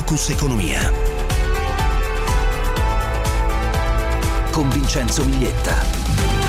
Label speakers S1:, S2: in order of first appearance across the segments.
S1: Focus Economia con Vincenzo Miglietta.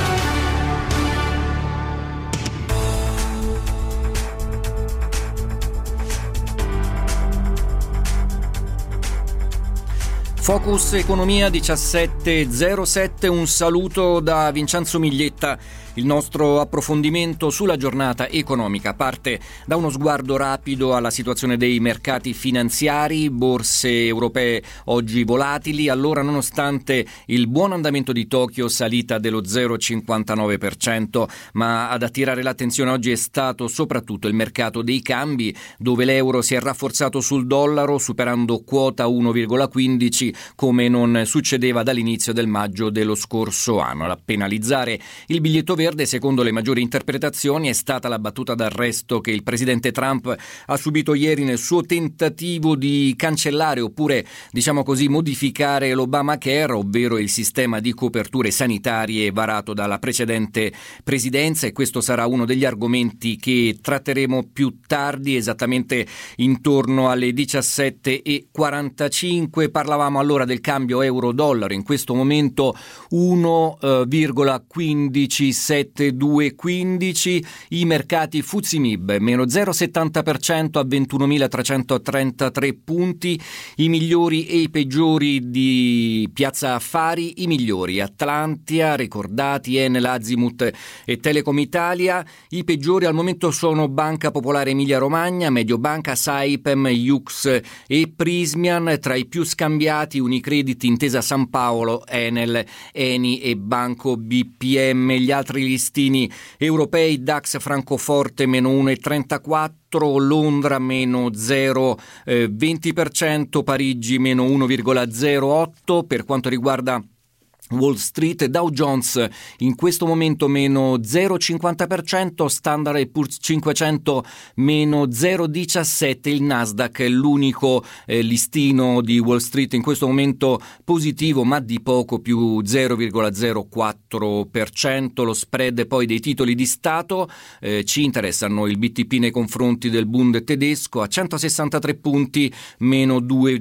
S2: Focus Economia 17.07, un saluto da Vincenzo Miglietta. Il nostro approfondimento sulla giornata economica parte da uno sguardo rapido alla situazione dei mercati finanziari, borse europee oggi volatili. Allora, nonostante il buon andamento di Tokyo, salita dello 0,59%, ma ad attirare l'attenzione oggi è stato soprattutto il mercato dei cambi, dove l'euro si è rafforzato sul dollaro, superando quota 1,15, come non succedeva dall'inizio del maggio dello scorso anno. A penalizzare il biglietto verde, secondo le maggiori interpretazioni, è stata la battuta d'arresto che il presidente Trump ha subito ieri nel suo tentativo di cancellare, oppure diciamo così modificare, l'Obamacare, ovvero il sistema di coperture sanitarie varato dalla precedente presidenza, e questo sarà uno degli argomenti che tratteremo più tardi, esattamente intorno alle 17:45. Parlavamo allora del cambio euro-dollaro, in questo momento 1,15725, i mercati FTSE MIB meno 0,70% a 21.333 punti, i migliori e i peggiori di Piazza Affari, i migliori Atlantia, Ricordati, Enel, Azimut e Telecom Italia, i peggiori al momento sono Banca Popolare Emilia Romagna, Mediobanca, Saipem, Jux e Prismian. Tra i più scambiati Unicredit, Intesa San Paolo, Enel, Eni e Banco BPM. Gli altri listini europei: DAX Francoforte meno 1,34%, Londra meno 0,20%, Parigi meno 1,08%. Per quanto riguarda Wall Street, Dow Jones in questo momento meno 0,50%, Standard & Poor's 500 meno 0,17%, il Nasdaq è l'unico listino di Wall Street in questo momento positivo, ma di poco, più 0,04%. Lo spread poi dei titoli di Stato, ci interessano il BTP nei confronti del Bund tedesco a 163 punti, meno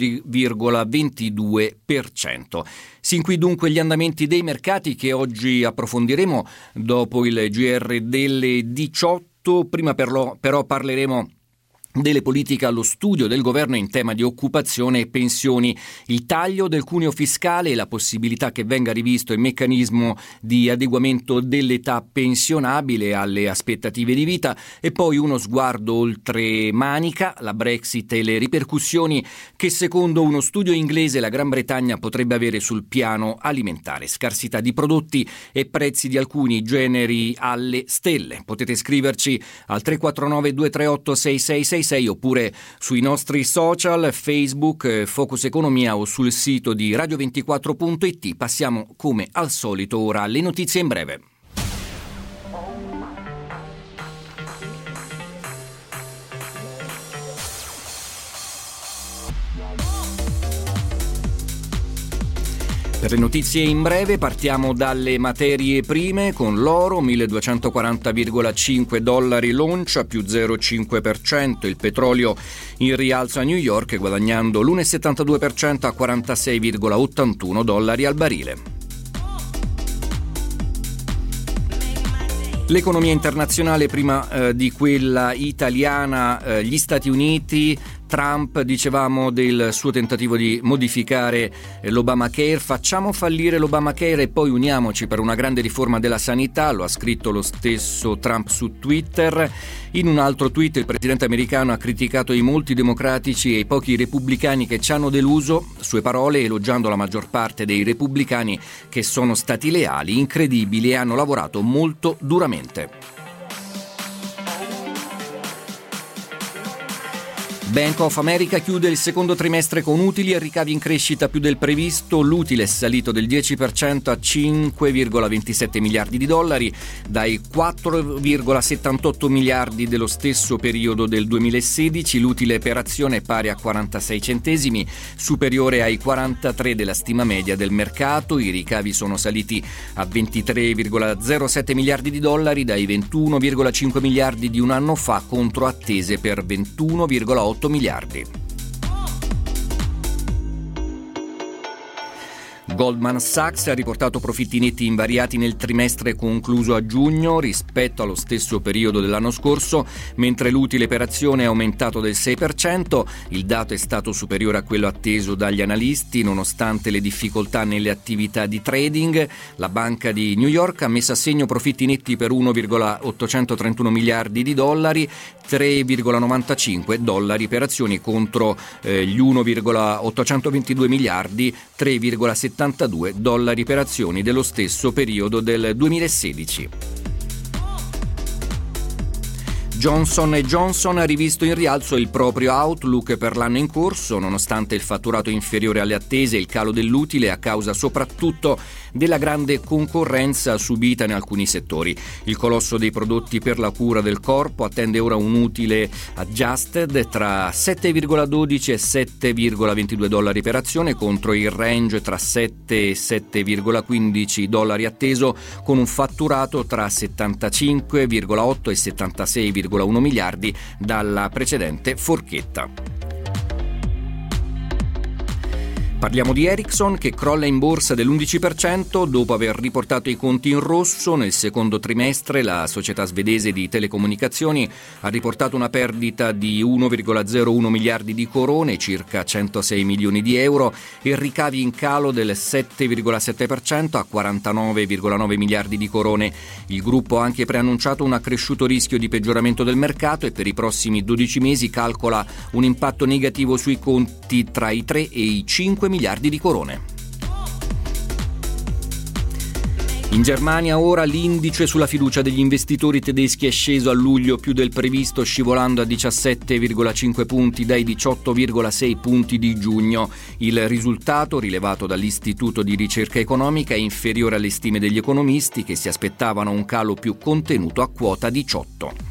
S2: 2,22%. Sin qui dunque gli andamenti dei mercati che oggi approfondiremo dopo il GR delle 18. Prima però parleremo delle politiche allo studio del governo in tema di occupazione e pensioni, il taglio del cuneo fiscale e la possibilità che venga rivisto il meccanismo di adeguamento dell'età pensionabile alle aspettative di vita, e poi uno sguardo oltre manica, la Brexit e le ripercussioni che secondo uno studio inglese la Gran Bretagna potrebbe avere sul piano alimentare, scarsità di prodotti e prezzi di alcuni generi alle stelle. Potete scriverci al 349 238 6666 oppure sui nostri social, Facebook, Focus Economia, o sul sito di radio24.it. Passiamo come al solito ora alle notizie in breve. Per le notizie in breve partiamo dalle materie prime, con l'oro 1.240,5 l'oncia, più 0,5%, il petrolio in rialzo a New York guadagnando l'1,72% a 46,81 dollari al barile. L'economia internazionale prima di quella italiana, gli Stati Uniti. Trump, dicevamo del suo tentativo di modificare l'Obamacare. Facciamo fallire l'Obamacare e poi uniamoci per una grande riforma della sanità, lo ha scritto lo stesso Trump su Twitter. In un altro tweet il presidente americano ha criticato i molti democratici e i pochi repubblicani che ci hanno deluso, sue parole, elogiando la maggior parte dei repubblicani che sono stati leali, incredibili e hanno lavorato molto duramente. Bank of America chiude il secondo trimestre con utili e ricavi in crescita più del previsto. L'utile è salito del 10% a 5,27 miliardi di dollari, dai 4,78 miliardi dello stesso periodo del 2016. L'utile per azione è pari a 46 centesimi, superiore ai 43 della stima media del mercato. I ricavi sono saliti a 23,07 miliardi di dollari, dai 21,5 miliardi di un anno fa, contro attese per 21,8 miliardi. Goldman Sachs ha riportato profitti netti invariati nel trimestre concluso a giugno rispetto allo stesso periodo dell'anno scorso, mentre l'utile per azione è aumentato del 6%. Il dato è stato superiore a quello atteso dagli analisti, nonostante le difficoltà nelle attività di trading. La Banca di New York ha messo a segno profitti netti per 1,831 miliardi di dollari, 3,95 dollari per azioni contro gli 1,822 miliardi, 3,72 dollari per azioni dello stesso periodo del 2016. Johnson & Johnson ha rivisto in rialzo il proprio outlook per l'anno in corso, nonostante il fatturato inferiore alle attese e il calo dell'utile a causa soprattutto della grande concorrenza subita in alcuni settori. Il colosso dei prodotti per la cura del corpo attende ora un utile adjusted tra 7,12 e 7,22 dollari per azione contro il range tra 7 e 7,15 dollari atteso, con un fatturato tra 75,8 e 76,1 miliardi dalla precedente forchetta. Parliamo di Ericsson, che crolla in borsa dell'11% dopo aver riportato i conti in rosso. Nel secondo trimestre la società svedese di telecomunicazioni ha riportato una perdita di 1,01 miliardi di corone, circa 106 milioni di euro, e ricavi in calo del 7,7% a 49,9 miliardi di corone. Il gruppo ha anche preannunciato un accresciuto rischio di peggioramento del mercato e per i prossimi 12 mesi calcola un impatto negativo sui conti tra i 3 e i 5 miliardi di corone. In Germania ora l'indice sulla fiducia degli investitori tedeschi è sceso a luglio più del previsto, scivolando a 17,5 punti dai 18,6 punti di giugno. Il risultato, rilevato dall'Istituto di Ricerca Economica, è inferiore alle stime degli economisti, che si aspettavano un calo più contenuto a quota 18.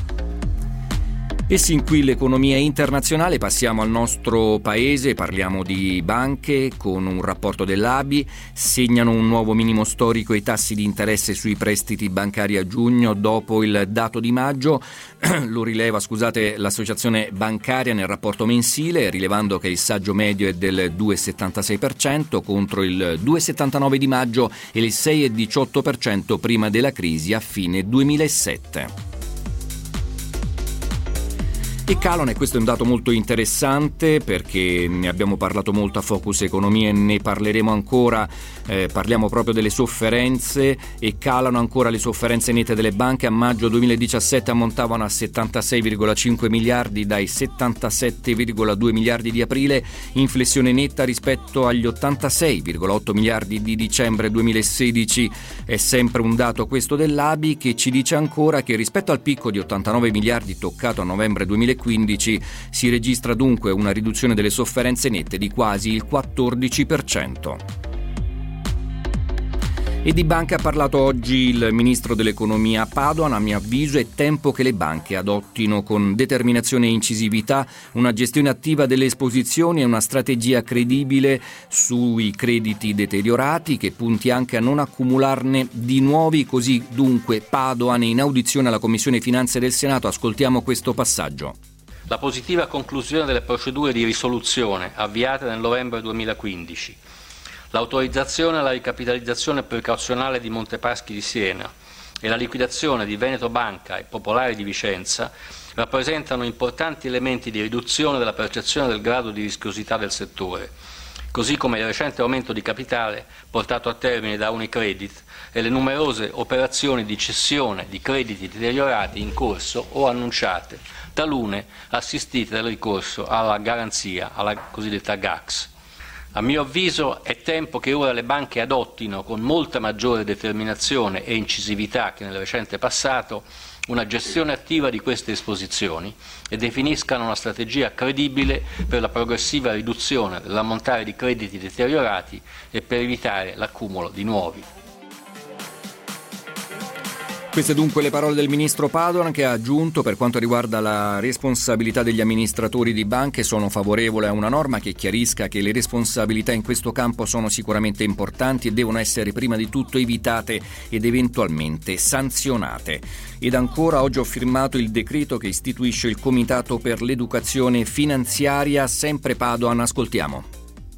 S2: E sin qui l'economia internazionale. Passiamo al nostro paese, parliamo di banche. Con un rapporto dell'ABI segnano un nuovo minimo storico i tassi di interesse sui prestiti bancari a giugno dopo il dato di maggio. Lo rileva, l'associazione bancaria nel rapporto mensile, rilevando che il saggio medio è del 2,76% contro il 2,79% di maggio e il 6,18% prima della crisi a fine 2007. E calano, e questo è un dato molto interessante perché ne abbiamo parlato molto a Focus Economia e ne parleremo ancora. Parliamo proprio delle sofferenze, e calano ancora le sofferenze nette delle banche. A maggio 2017 ammontavano a 76,5 miliardi dai 77,2 miliardi di aprile, inflessione netta rispetto agli 86,8 miliardi di dicembre 2016. È sempre un dato questo dell'ABI, che ci dice ancora che rispetto al picco di 89 miliardi toccato a novembre 2015 si registra dunque una riduzione delle sofferenze nette di quasi il 14%. E di banche ha parlato oggi il ministro dell'economia Padoan. A mio avviso è tempo che le banche adottino con determinazione e incisività una gestione attiva delle esposizioni e una strategia credibile sui crediti deteriorati, che punti anche a non accumularne di nuovi. Così dunque Padoan in audizione alla Commissione Finanze del Senato. Ascoltiamo questo passaggio.
S3: La positiva conclusione delle procedure di risoluzione avviate nel novembre 2015, l'autorizzazione alla ricapitalizzazione precauzionale di Montepaschi di Siena e la liquidazione di Veneto Banca e Popolare di Vicenza rappresentano importanti elementi di riduzione della percezione del grado di rischiosità del settore, così come il recente aumento di capitale portato a termine da Unicredit e le numerose operazioni di cessione di crediti deteriorati in corso o annunciate, talune assistite dal ricorso alla garanzia, alla cosiddetta GACS. A mio avviso è tempo che ora le banche adottino con molta maggiore determinazione e incisività che nel recente passato una gestione attiva di queste esposizioni e definiscano una strategia credibile per la progressiva riduzione dell'ammontare di crediti deteriorati e per evitare l'accumulo di nuovi.
S2: Queste dunque le parole del ministro Padoan, che ha aggiunto: per quanto riguarda la responsabilità degli amministratori di banche sono favorevole a una norma che chiarisca che le responsabilità in questo campo sono sicuramente importanti e devono essere prima di tutto evitate ed eventualmente sanzionate. Ed ancora, oggi ho firmato il decreto che istituisce il Comitato per l'Educazione Finanziaria. Sempre Padoan, ascoltiamo.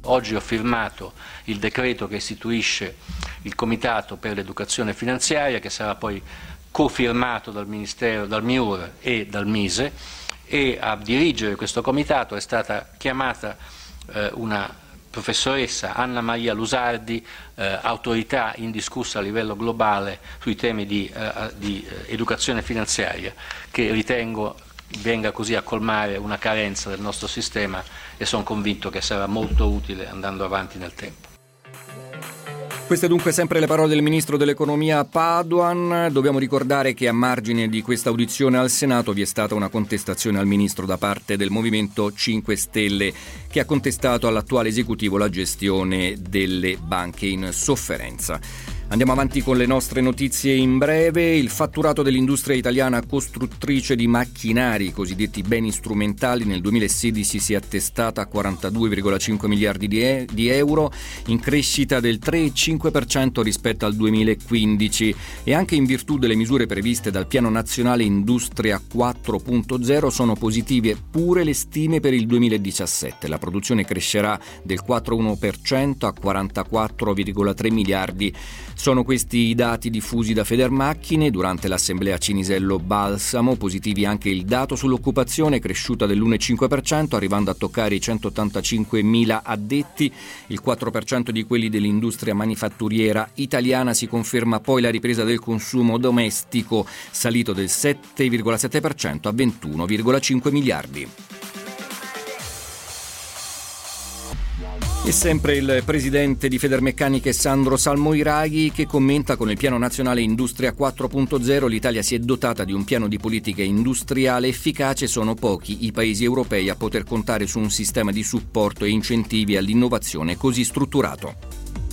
S3: Oggi ho firmato il decreto che istituisce il Comitato per l'Educazione Finanziaria, che sarà poi cofirmato dal Ministero, dal MIUR e dal MISE, e a dirigere questo comitato è stata chiamata una professoressa Anna Maria Lusardi, autorità indiscussa a livello globale sui temi di educazione finanziaria, che ritengo venga così a colmare una carenza del nostro sistema e sono convinto che sarà molto utile andando avanti nel tempo.
S2: Queste dunque sempre le parole del Ministro dell'Economia Padoan. Dobbiamo ricordare che a margine di questa audizione al Senato vi è stata una contestazione al Ministro da parte del Movimento 5 Stelle, che ha contestato all'attuale esecutivo la gestione delle banche in sofferenza. Andiamo avanti con le nostre notizie in breve. Il fatturato dell'industria italiana costruttrice di macchinari, cosiddetti beni strumentali, nel 2016 si è attestata a 42,5 miliardi di euro, in crescita del 3,5% rispetto al 2015, e anche in virtù delle misure previste dal Piano Nazionale Industria 4.0 sono positive pure le stime per il 2017. La produzione crescerà del 4,1% a 44,3 miliardi. Sono questi i dati diffusi da Federmacchine durante l'assemblea Cinisello Balsamo. Positivi anche il dato sull'occupazione, cresciuta dell'1,5%, arrivando a toccare i 185.000 addetti, il 4% di quelli dell'industria manifatturiera italiana. Si conferma poi la ripresa del consumo domestico, salito del 7,7% a 21,5 miliardi. E sempre il presidente di Federmeccaniche Sandro Salmoiraghi, che commenta: con il Piano Nazionale Industria 4.0 l'Italia si è dotata di un piano di politica industriale efficace. Sono pochi i paesi europei a poter contare su un sistema di supporto e incentivi all'innovazione così strutturato.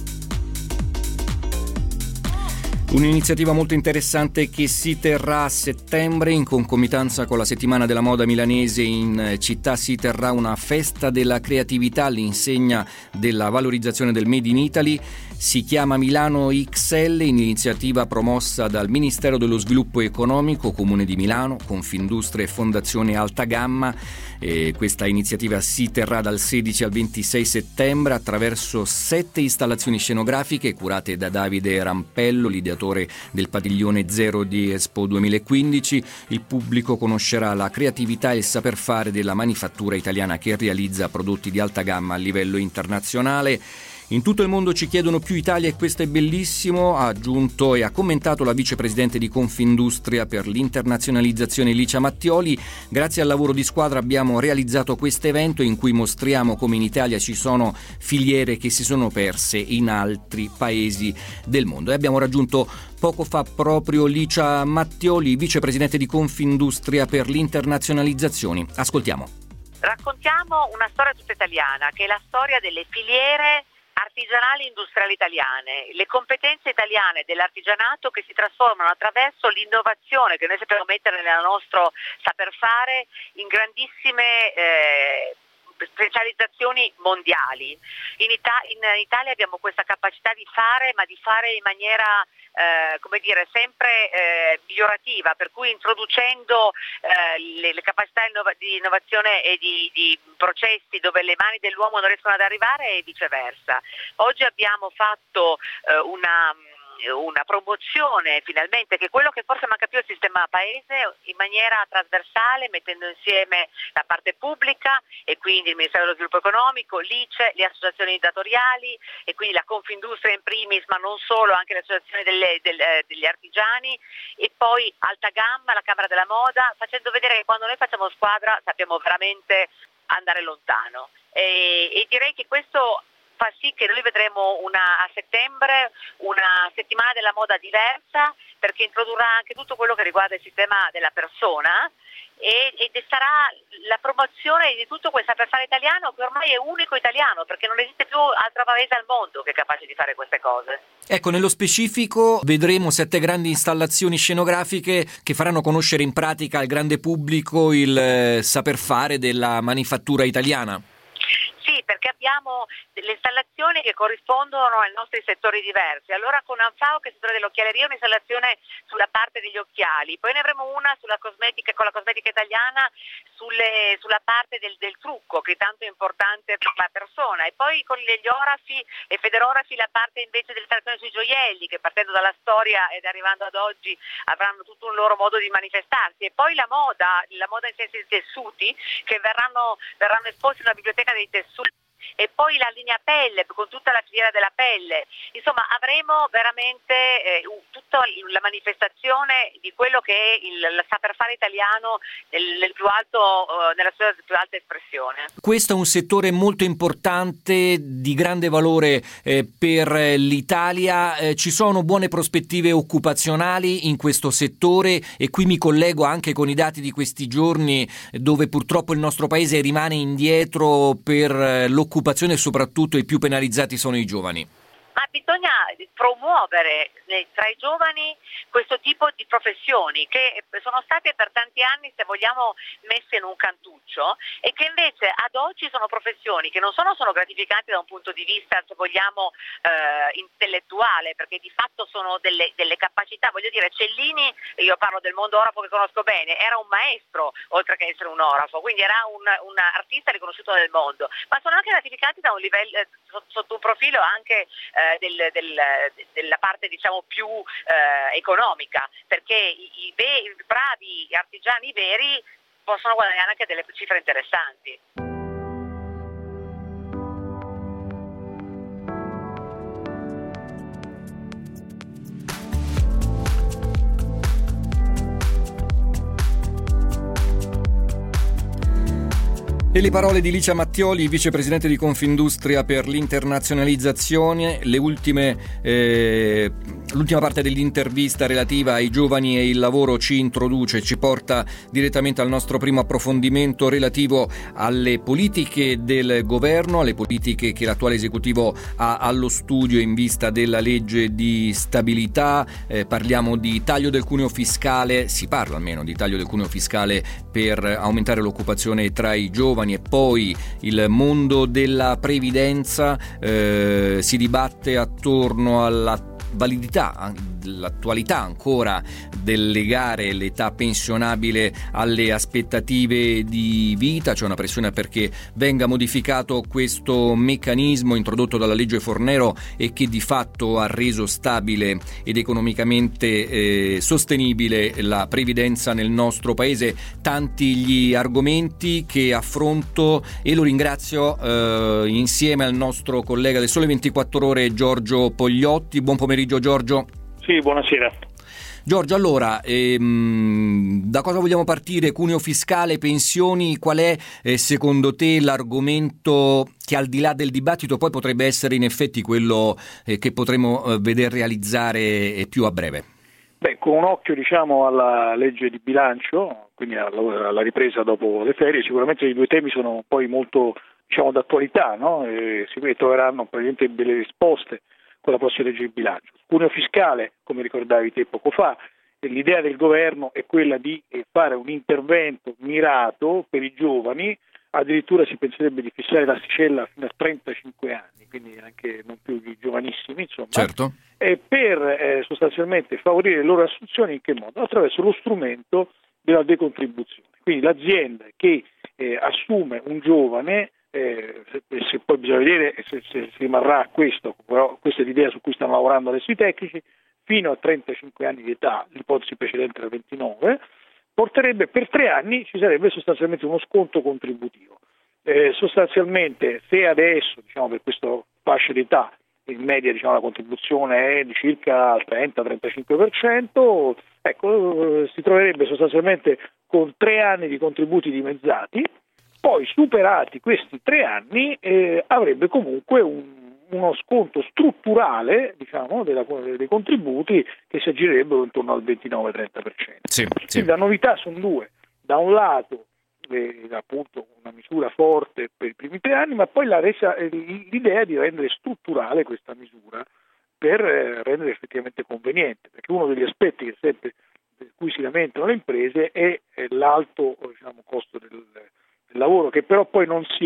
S2: Un'iniziativa molto interessante che si terrà a settembre in concomitanza con la settimana della moda milanese. In città si terrà una festa della creatività all'insegna della valorizzazione del Made in Italy. Si chiama Milano XL, iniziativa promossa dal Ministero dello Sviluppo Economico, Comune di Milano, Confindustria e Fondazione Alta Gamma. Questa iniziativa si terrà dal 16 al 26 settembre attraverso 7 installazioni scenografiche curate da Davide Rampello, l'ideatore del padiglione Zero di Expo 2015. Il pubblico conoscerà la creatività e il saper fare della manifattura italiana che realizza prodotti di alta gamma a livello internazionale. In tutto il mondo ci chiedono più Italia e questo è bellissimo, ha aggiunto e ha commentato la vicepresidente di Confindustria per l'internazionalizzazione Licia Mattioli. Grazie al lavoro di squadra abbiamo realizzato questo evento in cui mostriamo come in Italia ci sono filiere che si sono perse in altri paesi del mondo. E abbiamo raggiunto poco fa proprio Licia Mattioli, vicepresidente di Confindustria per l'internazionalizzazione. Ascoltiamo.
S4: Raccontiamo una storia tutta italiana, che è la storia delle filiere artigianali industriali italiane, le competenze italiane dell'artigianato che si trasformano attraverso l'innovazione che noi sappiamo mettere nel nostro saper fare in grandissime specializzazioni mondiali. In Italia abbiamo questa capacità di fare, ma di fare in maniera sempre migliorativa, per cui introducendo le capacità di innovazione e di processi dove le mani dell'uomo non riescono ad arrivare e viceversa. Oggi abbiamo fatto una promozione finalmente, che è quello che forse manca più al sistema paese, in maniera trasversale, mettendo insieme la parte pubblica e quindi il Ministero dello Sviluppo Economico, l'ICE, le associazioni datoriali e quindi la Confindustria in primis, ma non solo, anche le associazioni degli artigiani, e poi Alta Gamma, la Camera della Moda, facendo vedere che quando noi facciamo squadra sappiamo veramente andare lontano. E direi che questo fa sì che noi vedremo a settembre una settimana della moda diversa, perché introdurrà anche tutto quello che riguarda il sistema della persona ed sarà la promozione di tutto quel saper fare italiano che ormai è unico italiano, perché non esiste più altro paese al mondo che è capace di fare queste cose.
S2: Ecco, nello specifico vedremo 7 grandi installazioni scenografiche che faranno conoscere in pratica al grande pubblico il saper fare della manifattura italiana.
S4: Sì, perché abbiamo delle installazioni che corrispondono ai nostri settori diversi. Allora con Anfao, che è il settore dell'occhialeria, un'installazione sulla parte degli occhiali, poi ne avremo una sulla cosmetica, con la cosmetica italiana, sulla parte del trucco, che è tanto importante per la persona, e poi con gli orafi e federografi la parte invece dell'installazione sui gioielli, che partendo dalla storia ed arrivando ad oggi avranno tutto un loro modo di manifestarsi, e poi la moda in senso di tessuti, che verranno esposti nella biblioteca dei tessuti, e poi la linea pelle con tutta la filiera della pelle. Insomma, avremo veramente tutta la manifestazione di quello che è il saper fare italiano nella sua più alta espressione.
S2: Questo è un settore molto importante, di grande valore per l'Italia. Ci sono buone prospettive occupazionali in questo settore, e qui mi collego anche con i dati di questi giorni, dove purtroppo il nostro paese rimane indietro per l'occupazione, e soprattutto i più penalizzati sono i giovani.
S4: Ma bisogna promuovere tra i giovani questo tipo di professioni che sono state per tanti anni, se vogliamo, messe in un cantuccio, e che invece ad oggi sono professioni che non sono gratificanti da un punto di vista, se vogliamo, intellettuale, perché di fatto sono delle capacità. Voglio dire, Cellini, io parlo del mondo orafo che conosco bene, era un maestro oltre che essere un orafo, quindi era un artista riconosciuto nel mondo, ma sono anche gratificanti da un livello, sotto un profilo anche della parte, diciamo, più economica, perché i bravi artigiani veri possono guadagnare anche delle cifre interessanti.
S2: E le parole di Licia Mattioli, vicepresidente di Confindustria per l'internazionalizzazione. L'ultima parte dell'intervista relativa ai giovani e il lavoro ci introduce, ci porta direttamente al nostro primo approfondimento relativo alle politiche del governo, alle politiche che l'attuale esecutivo ha allo studio in vista della legge di stabilità. Parliamo di taglio del cuneo fiscale, si parla almeno di taglio del cuneo fiscale per aumentare l'occupazione tra i giovani, e poi il mondo della previdenza. Si dibatte attorno alla validità, l'attualità ancora del legare l'età pensionabile alle aspettative di vita. C'è una pressione perché venga modificato questo meccanismo introdotto dalla legge Fornero, e che di fatto ha reso stabile ed economicamente sostenibile la previdenza nel nostro paese. Tanti gli argomenti che affronto, e lo ringrazio insieme al nostro collega del Sole 24 Ore Giorgio Pogliotti. Buon pomeriggio Giorgio.
S5: Sì, buonasera.
S2: Giorgio, allora, da cosa vogliamo partire? Cuneo fiscale, pensioni, qual è secondo te l'argomento che, al di là del dibattito, poi potrebbe essere in effetti quello che potremo veder realizzare più a breve?
S5: Beh, con un occhio, diciamo, alla legge di bilancio, quindi alla ripresa dopo le ferie, sicuramente i due temi sono poi molto, diciamo, d'attualità, no? Si troveranno praticamente delle risposte con la prossima legge di bilancio. Cuneo fiscale, come ricordavi te poco fa, l'idea del governo è quella di fare un intervento mirato per i giovani, addirittura si penserebbe di fissare l'asticella fino a 35 anni, quindi anche non più di giovanissimi, insomma,
S2: certo.
S5: Per sostanzialmente favorire le loro assunzioni. In che modo? Attraverso lo strumento della decontribuzione. Quindi l'azienda che assume un giovane, se poi bisogna vedere se rimarrà questo, però questa è l'idea su cui stanno lavorando adesso i tecnici, fino a 35 anni di età, l'ipotesi precedente era 29, porterebbe per 3 anni, ci sarebbe sostanzialmente uno sconto contributivo. Sostanzialmente, se adesso, diciamo, per questa fascia d'età in media, diciamo, la contribuzione è di circa il 30-35%, ecco, si troverebbe sostanzialmente con 3 anni di contributi dimezzati. Poi, superati questi 3 anni, avrebbe comunque uno sconto strutturale, diciamo, dei contributi, che si aggirebbero intorno al 29-30%.
S2: Sì.
S5: Quindi la novità sono due: da un lato appunto una misura forte per i primi 3 anni, ma poi l'idea di rendere strutturale questa misura per rendere effettivamente conveniente, perché uno degli aspetti che sempre per cui si lamentano le imprese è l'alto, diciamo, costo del lavoro, che però poi non si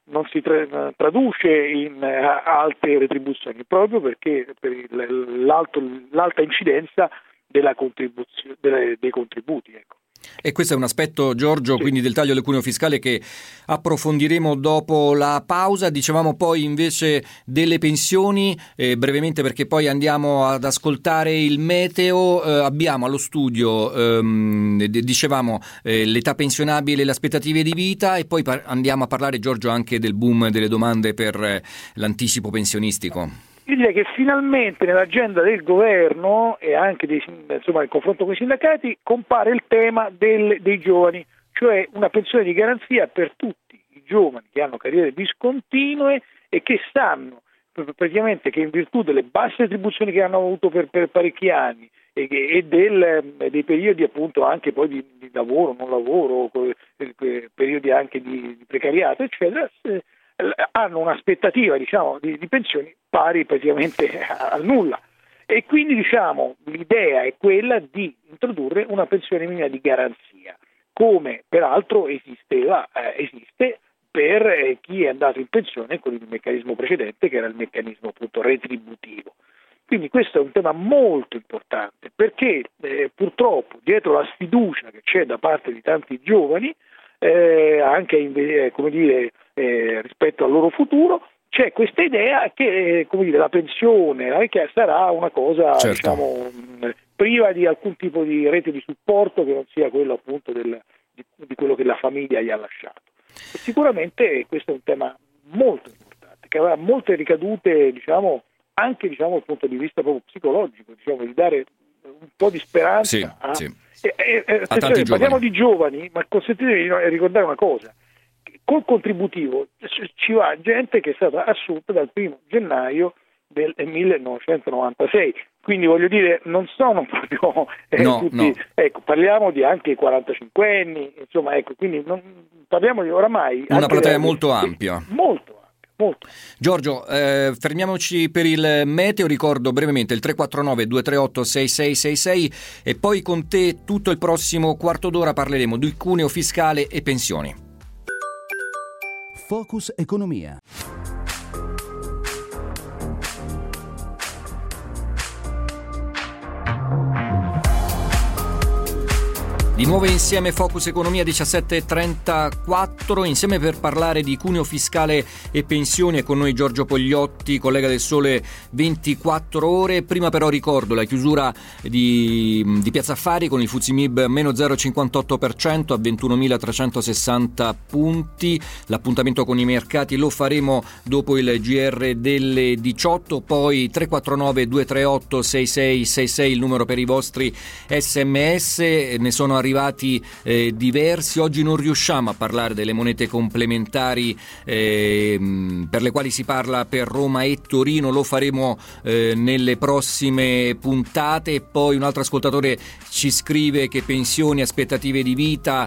S5: non si traduce in alte retribuzioni, proprio perché per l'alta incidenza dei contributi. Ecco.
S2: E questo è un aspetto, Giorgio, sì, quindi del taglio del cuneo fiscale che approfondiremo dopo la pausa. Dicevamo poi invece delle pensioni, brevemente perché poi andiamo ad ascoltare il meteo. Abbiamo allo studio, dicevamo, l'età pensionabile e le aspettative di vita, e poi andiamo a parlare, Giorgio, anche del boom delle domande per l'anticipo pensionistico.
S5: Io direi che finalmente nell'agenda del governo e anche nel confronto con i sindacati compare il tema dei giovani, cioè una pensione di garanzia per tutti i giovani che hanno carriere discontinue e che sanno praticamente che in virtù delle basse retribuzioni che hanno avuto per parecchi anni e dei periodi appunto anche poi di lavoro, non lavoro, periodi anche di precariato, eccetera, hanno un'aspettativa di pensioni pari praticamente al nulla, e quindi l'idea è quella di introdurre una pensione minima di garanzia, come peraltro esiste per chi è andato in pensione con il meccanismo precedente, che era il meccanismo appunto retributivo. Quindi questo è un tema molto importante, perché purtroppo dietro la sfiducia che c'è da parte di tanti giovani anche rispetto al loro futuro, c'è questa idea che la pensione, la vecchia, sarà una cosa priva di alcun tipo di rete di supporto che non sia quello appunto di quello che la famiglia gli ha lasciato. E sicuramente questo è un tema molto importante che avrà molte ricadute anche dal punto di vista proprio psicologico, di dare un po' di speranza attenzione, parliamo di giovani, ma consentitemi di ricordare una cosa: col contributivo ci va gente che è stata assunta dal 1° gennaio del 1996, quindi voglio dire non sono proprio tutti, no. Ecco, parliamo di anche 45enni, insomma, ecco, quindi parliamo di oramai
S2: una platea molto ampia.
S5: Molto.
S2: Giorgio, fermiamoci per il meteo. Ricordo brevemente il 349-238-6666 e poi con te tutto il prossimo quarto d'ora parleremo di cuneo fiscale e pensioni.
S1: Focus Economia.
S2: Di nuovo insieme Focus Economia 17:34, insieme per parlare di cuneo fiscale e pensioni. È con noi Giorgio Pogliotti, collega del Sole 24 Ore. Prima però ricordo la chiusura di Piazza Affari con il FTSE MIB meno 0,58% a 21.360 punti. L'appuntamento con i mercati lo faremo dopo il GR delle 18. Poi 349-238-6666 il numero per i vostri SMS. Ne sono arrivati diversi. Oggi non riusciamo a parlare delle monete complementari per le quali si parla per Roma e Torino, lo faremo nelle prossime puntate. E poi un altro ascoltatore ci scrive che pensioni, aspettative di vita,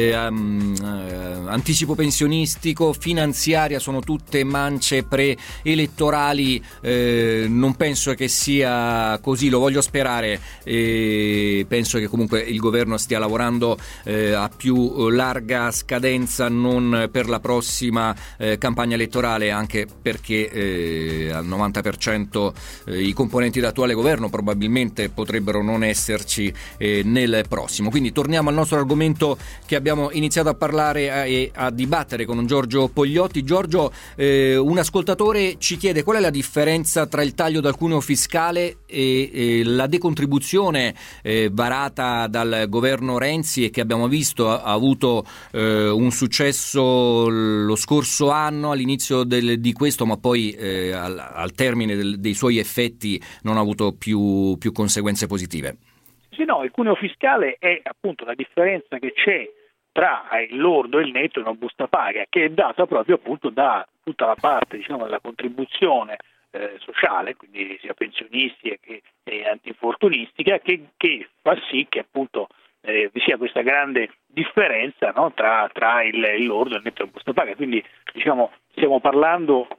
S2: anticipo pensionistico, finanziaria sono tutte mance preelettorali. Non penso che sia così, lo voglio sperare. Penso che comunque il governo stia lavorando a più larga scadenza, non per la prossima campagna elettorale, anche perché al 90% i componenti dell'attuale governo probabilmente potrebbero non esserci nel prossimo. Quindi torniamo al nostro argomento che abbiamo iniziato a parlare e a dibattere con Giorgio Pogliotti. Giorgio, un ascoltatore ci chiede qual è la differenza tra il taglio dal cuneo fiscale e la decontribuzione varata dal governo Renzi e che abbiamo visto ha avuto un successo lo scorso anno all'inizio di questo, ma poi al termine dei suoi effetti non ha avuto più conseguenze positive.
S5: Sì, no, il cuneo fiscale è appunto la differenza che c'è tra il lordo e il netto in una busta paga, che è data proprio appunto da tutta la parte della contribuzione sociale, quindi sia pensionistica che antinfortunistica, che fa sì che appunto vi sia questa grande differenza, no, tra il lordo e il netto in busta paga. Quindi stiamo parlando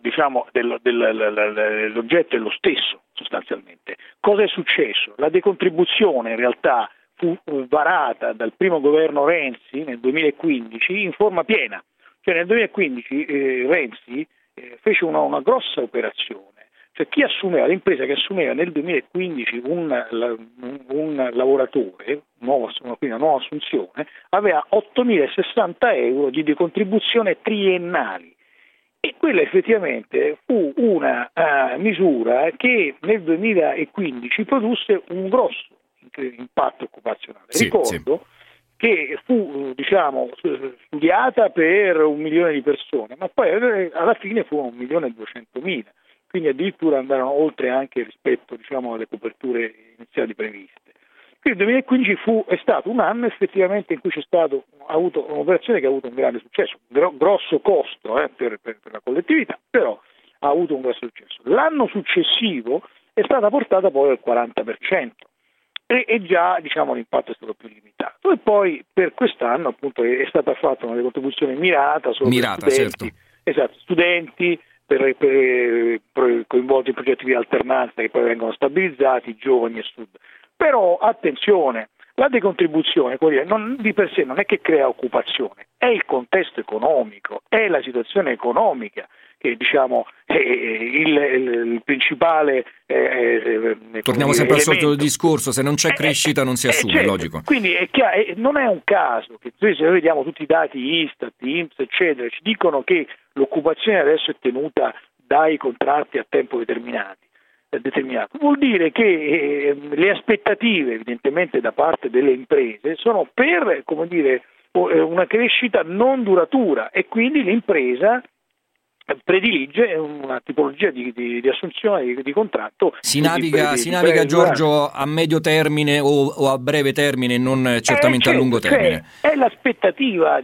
S5: dell'oggetto è lo stesso sostanzialmente. Cosa è successo? La decontribuzione in realtà fu varata dal primo governo Renzi nel 2015 in forma piena, Cioè nel 2015 Renzi fece una grossa operazione, cioè chi assumeva, l'impresa che assumeva nel 2015 un lavoratore, quindi una nuova assunzione, aveva 8.060 euro di decontribuzione triennali. E quella effettivamente fu una misura che nel 2015 produsse un grosso impatto occupazionale. Ricordo che fu studiata per 1 milione di persone, ma poi alla fine furono 1.200.000, quindi addirittura andarono oltre anche rispetto alle coperture iniziali previste. Quindi il 2015 è stato un anno effettivamente in cui ha avuto un'operazione che ha avuto un grande successo, grosso costo per la collettività, però ha avuto un grosso successo. L'anno successivo è stata portata poi al 40%. E già l'impatto è stato più limitato, e poi per quest'anno appunto è stata fatta una decontribuzione mirata solo per studenti, certo. Studenti per coinvolti in progetti di alternanza che poi vengono stabilizzati, giovani e sud. Però attenzione, la decontribuzione di per sé non è che crea occupazione, è il contesto economico, è la situazione economica che è il principale.
S2: Torniamo sempre al solito discorso: se non c'è crescita non si assume,
S5: certo.
S2: Logico.
S5: Quindi non è un caso che se noi vediamo tutti i dati Istat, INPS, eccetera, ci dicono che l'occupazione adesso è tenuta dai contratti a tempo determinato. Vuol dire che le aspettative evidentemente da parte delle imprese sono per una crescita non duratura, e quindi l'impresa predilige una tipologia di assunzione di contratto.
S2: Si naviga Giorgio a medio termine o a breve termine, non certamente a lungo termine.
S5: È l'aspettativa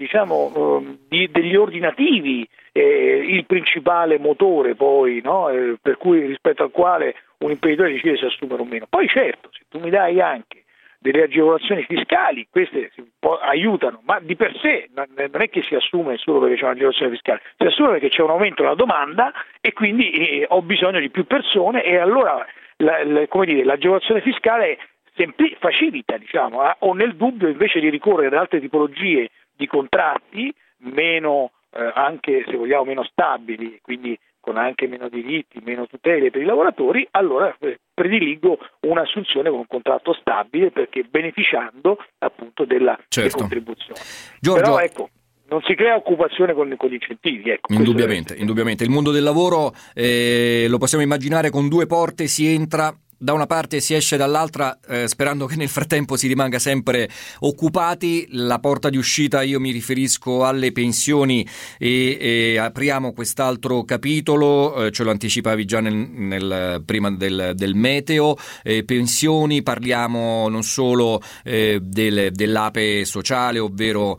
S5: degli ordinativi il principale motore poi, per cui rispetto al quale un imprenditore decide se assumere o meno. Poi certo, se tu mi dai anche delle agevolazioni fiscali, queste aiutano, ma di per sé non è che si assume solo perché c'è un'agevolazione fiscale, si assume perché c'è un aumento della domanda e quindi ho bisogno di più persone, e allora l'agevolazione fiscale facilita, o nel dubbio, invece di ricorrere ad altre tipologie di contratti meno anche se vogliamo meno stabili, quindi con anche meno diritti, meno tutele per i lavoratori, allora prediligo un'assunzione con un contratto stabile, perché beneficiando appunto della decontribuzione.
S2: Giorgio,
S5: però non si crea occupazione con gli incentivi.
S2: Indubbiamente. Il mondo del lavoro lo possiamo immaginare con due porte: si entra da una parte e si esce dall'altra, sperando che nel frattempo si rimanga sempre occupati. La porta di uscita, io mi riferisco alle pensioni, e apriamo quest'altro capitolo, ce lo anticipavi già prima del meteo. Pensioni, parliamo non solo dell'APE sociale, ovvero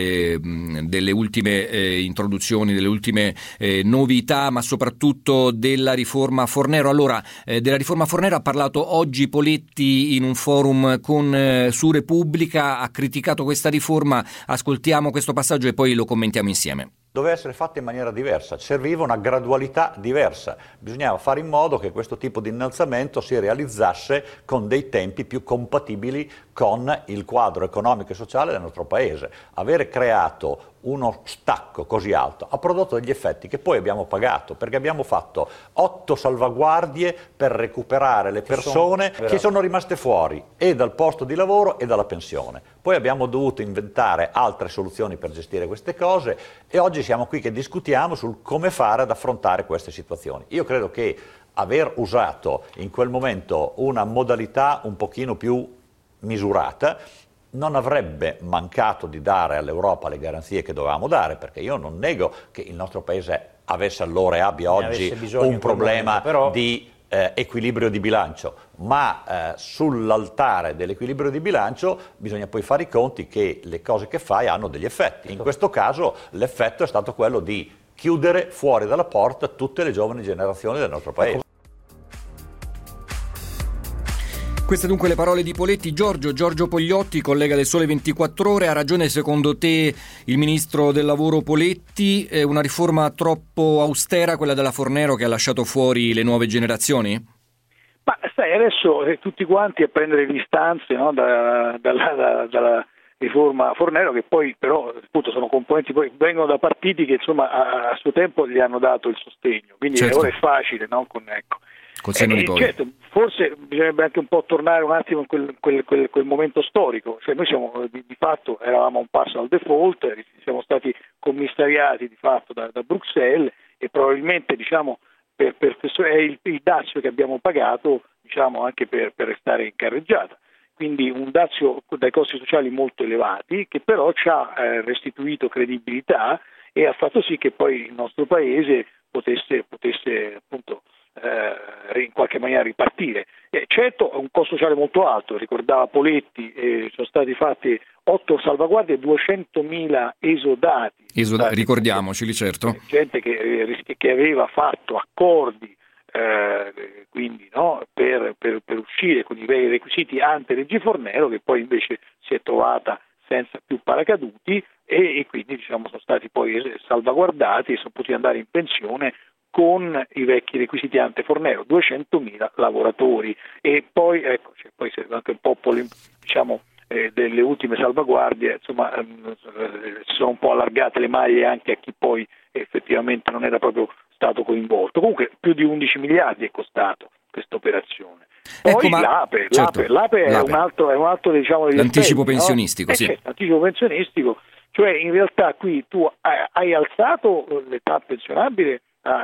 S2: delle ultime introduzioni, delle ultime novità, ma soprattutto della riforma Fornero. Allora, della riforma Fornero ha parlato oggi Poletti in un forum su Repubblica, ha criticato questa riforma. Ascoltiamo questo passaggio e poi lo commentiamo insieme.
S6: Doveva essere fatta in maniera diversa, serviva una gradualità diversa, bisognava fare in modo che questo tipo di innalzamento si realizzasse con dei tempi più compatibili con il quadro economico e sociale del nostro Paese. Avere creato uno stacco così alto ha prodotto degli effetti che poi abbiamo pagato, perché abbiamo fatto 8 salvaguardie per recuperare le persone che sono rimaste fuori e dal posto di lavoro e dalla pensione. Poi abbiamo dovuto inventare altre soluzioni per gestire queste cose, e oggi siamo qui che discutiamo sul come fare ad affrontare queste situazioni. Io credo che aver usato in quel momento una modalità un pochino più misurata non avrebbe mancato di dare all'Europa le garanzie che dovevamo dare, perché io non nego che il nostro Paese avesse allora e abbia oggi un problema di equilibrio di bilancio, ma sull'altare dell'equilibrio di bilancio bisogna poi fare i conti che le cose che fai hanno degli effetti. In questo caso l'effetto è stato quello di chiudere fuori dalla porta tutte le giovani generazioni del nostro Paese.
S2: Queste dunque le parole di Poletti. Giorgio Pogliotti, collega del Sole 24 Ore, ha ragione secondo te il ministro del lavoro Poletti? È una riforma troppo austera quella della Fornero, che ha lasciato fuori le nuove generazioni?
S5: Ma sai, adesso tutti quanti a prendere le distanze, no, dalla riforma Fornero, che poi però appunto sono componenti, poi vengono da partiti che insomma a suo tempo gli hanno dato il sostegno, quindi
S2: certo.
S5: ora è facile, no?
S2: Col senno di poi.
S5: Certo, forse bisognerebbe anche un po' tornare un attimo in quel momento storico, cioè noi siamo di fatto eravamo a un passo al default, siamo stati commissariati di fatto da Bruxelles e probabilmente diciamo è il dazio che abbiamo pagato diciamo anche per restare in carreggiata. Quindi un dazio dai costi sociali molto elevati che però ci ha restituito credibilità e ha fatto sì che poi il nostro paese potesse appunto in qualche maniera ripartire. Certo è un costo sociale molto alto, ricordava Poletti, sono stati fatti 8 salvaguardie e 200.000 esodati.
S2: Ricordiamoceli, certo.
S5: Gente che aveva fatto accordi quindi no, per uscire con i veri requisiti ante legge Fornero, che poi invece si è trovata senza più paracaduti e quindi diciamo sono stati poi salvaguardati e sono potuti andare in pensione con i vecchi requisiti ante Fornero, 200.000 lavoratori. E poi ecco, poi anche un po' diciamo delle ultime salvaguardie, insomma si sono un po' allargate le maglie anche a chi poi effettivamente non era proprio stato coinvolto. Comunque più di 11 miliardi è costato questa operazione. Poi l'APE è un altro diciamo
S2: l'anticipo pensionistico, no? Sì.
S5: L'anticipo pensionistico, cioè in realtà qui tu hai alzato l'età pensionabile,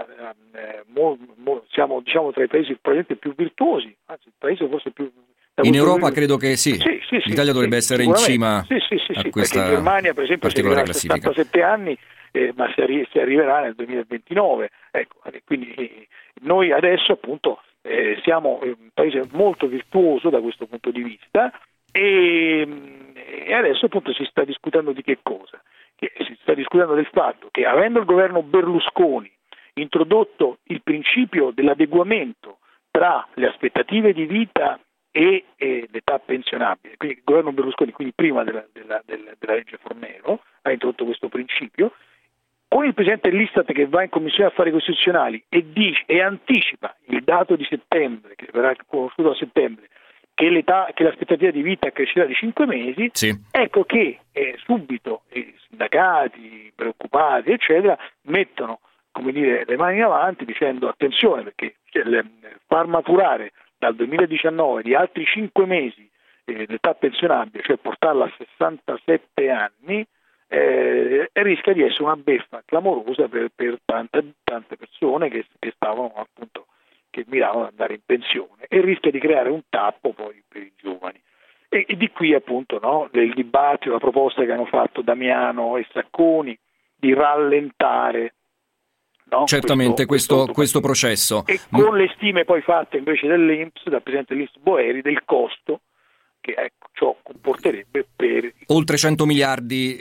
S5: siamo diciamo tra i paesi probabilmente più virtuosi, anzi il paese forse più
S2: in Europa credo che sì. L'Italia dovrebbe essere in cima a questa
S5: perché in Germania per esempio si arriverà a 67 anni ma si arriverà nel 2029, ecco, quindi noi adesso appunto siamo un paese molto virtuoso da questo punto di vista e adesso appunto si sta discutendo di che cosa? Si sta discutendo del fatto che avendo il governo Berlusconi introdotto il principio dell'adeguamento tra le aspettative di vita e l'età pensionabile, quindi il governo Berlusconi, quindi prima della legge Fornero, ha introdotto questo principio, con il presidente dell'Istat che va in Commissione Affari Costituzionali e anticipa il dato di settembre, che verrà conosciuto a settembre, che l'aspettativa di vita crescerà di 5 mesi,
S2: sì. Ecco
S5: che subito i sindacati, preoccupati, eccetera, mettono le mani in avanti dicendo attenzione perché far maturare dal 2019 di altri 5 mesi l'età pensionabile, cioè portarla a 67 anni, rischia di essere una beffa clamorosa per tante persone che stavano appunto, che miravano ad andare in pensione, e rischia di creare un tappo poi per i giovani. E di qui appunto no, del dibattito, la proposta che hanno fatto Damiano e Sacconi di rallentare
S2: certamente questo processo. E
S5: con le stime poi fatte invece dall'INPS, dal presidente dell'INPS Boeri, del costo che ciò comporterebbe per
S2: oltre 100 miliardi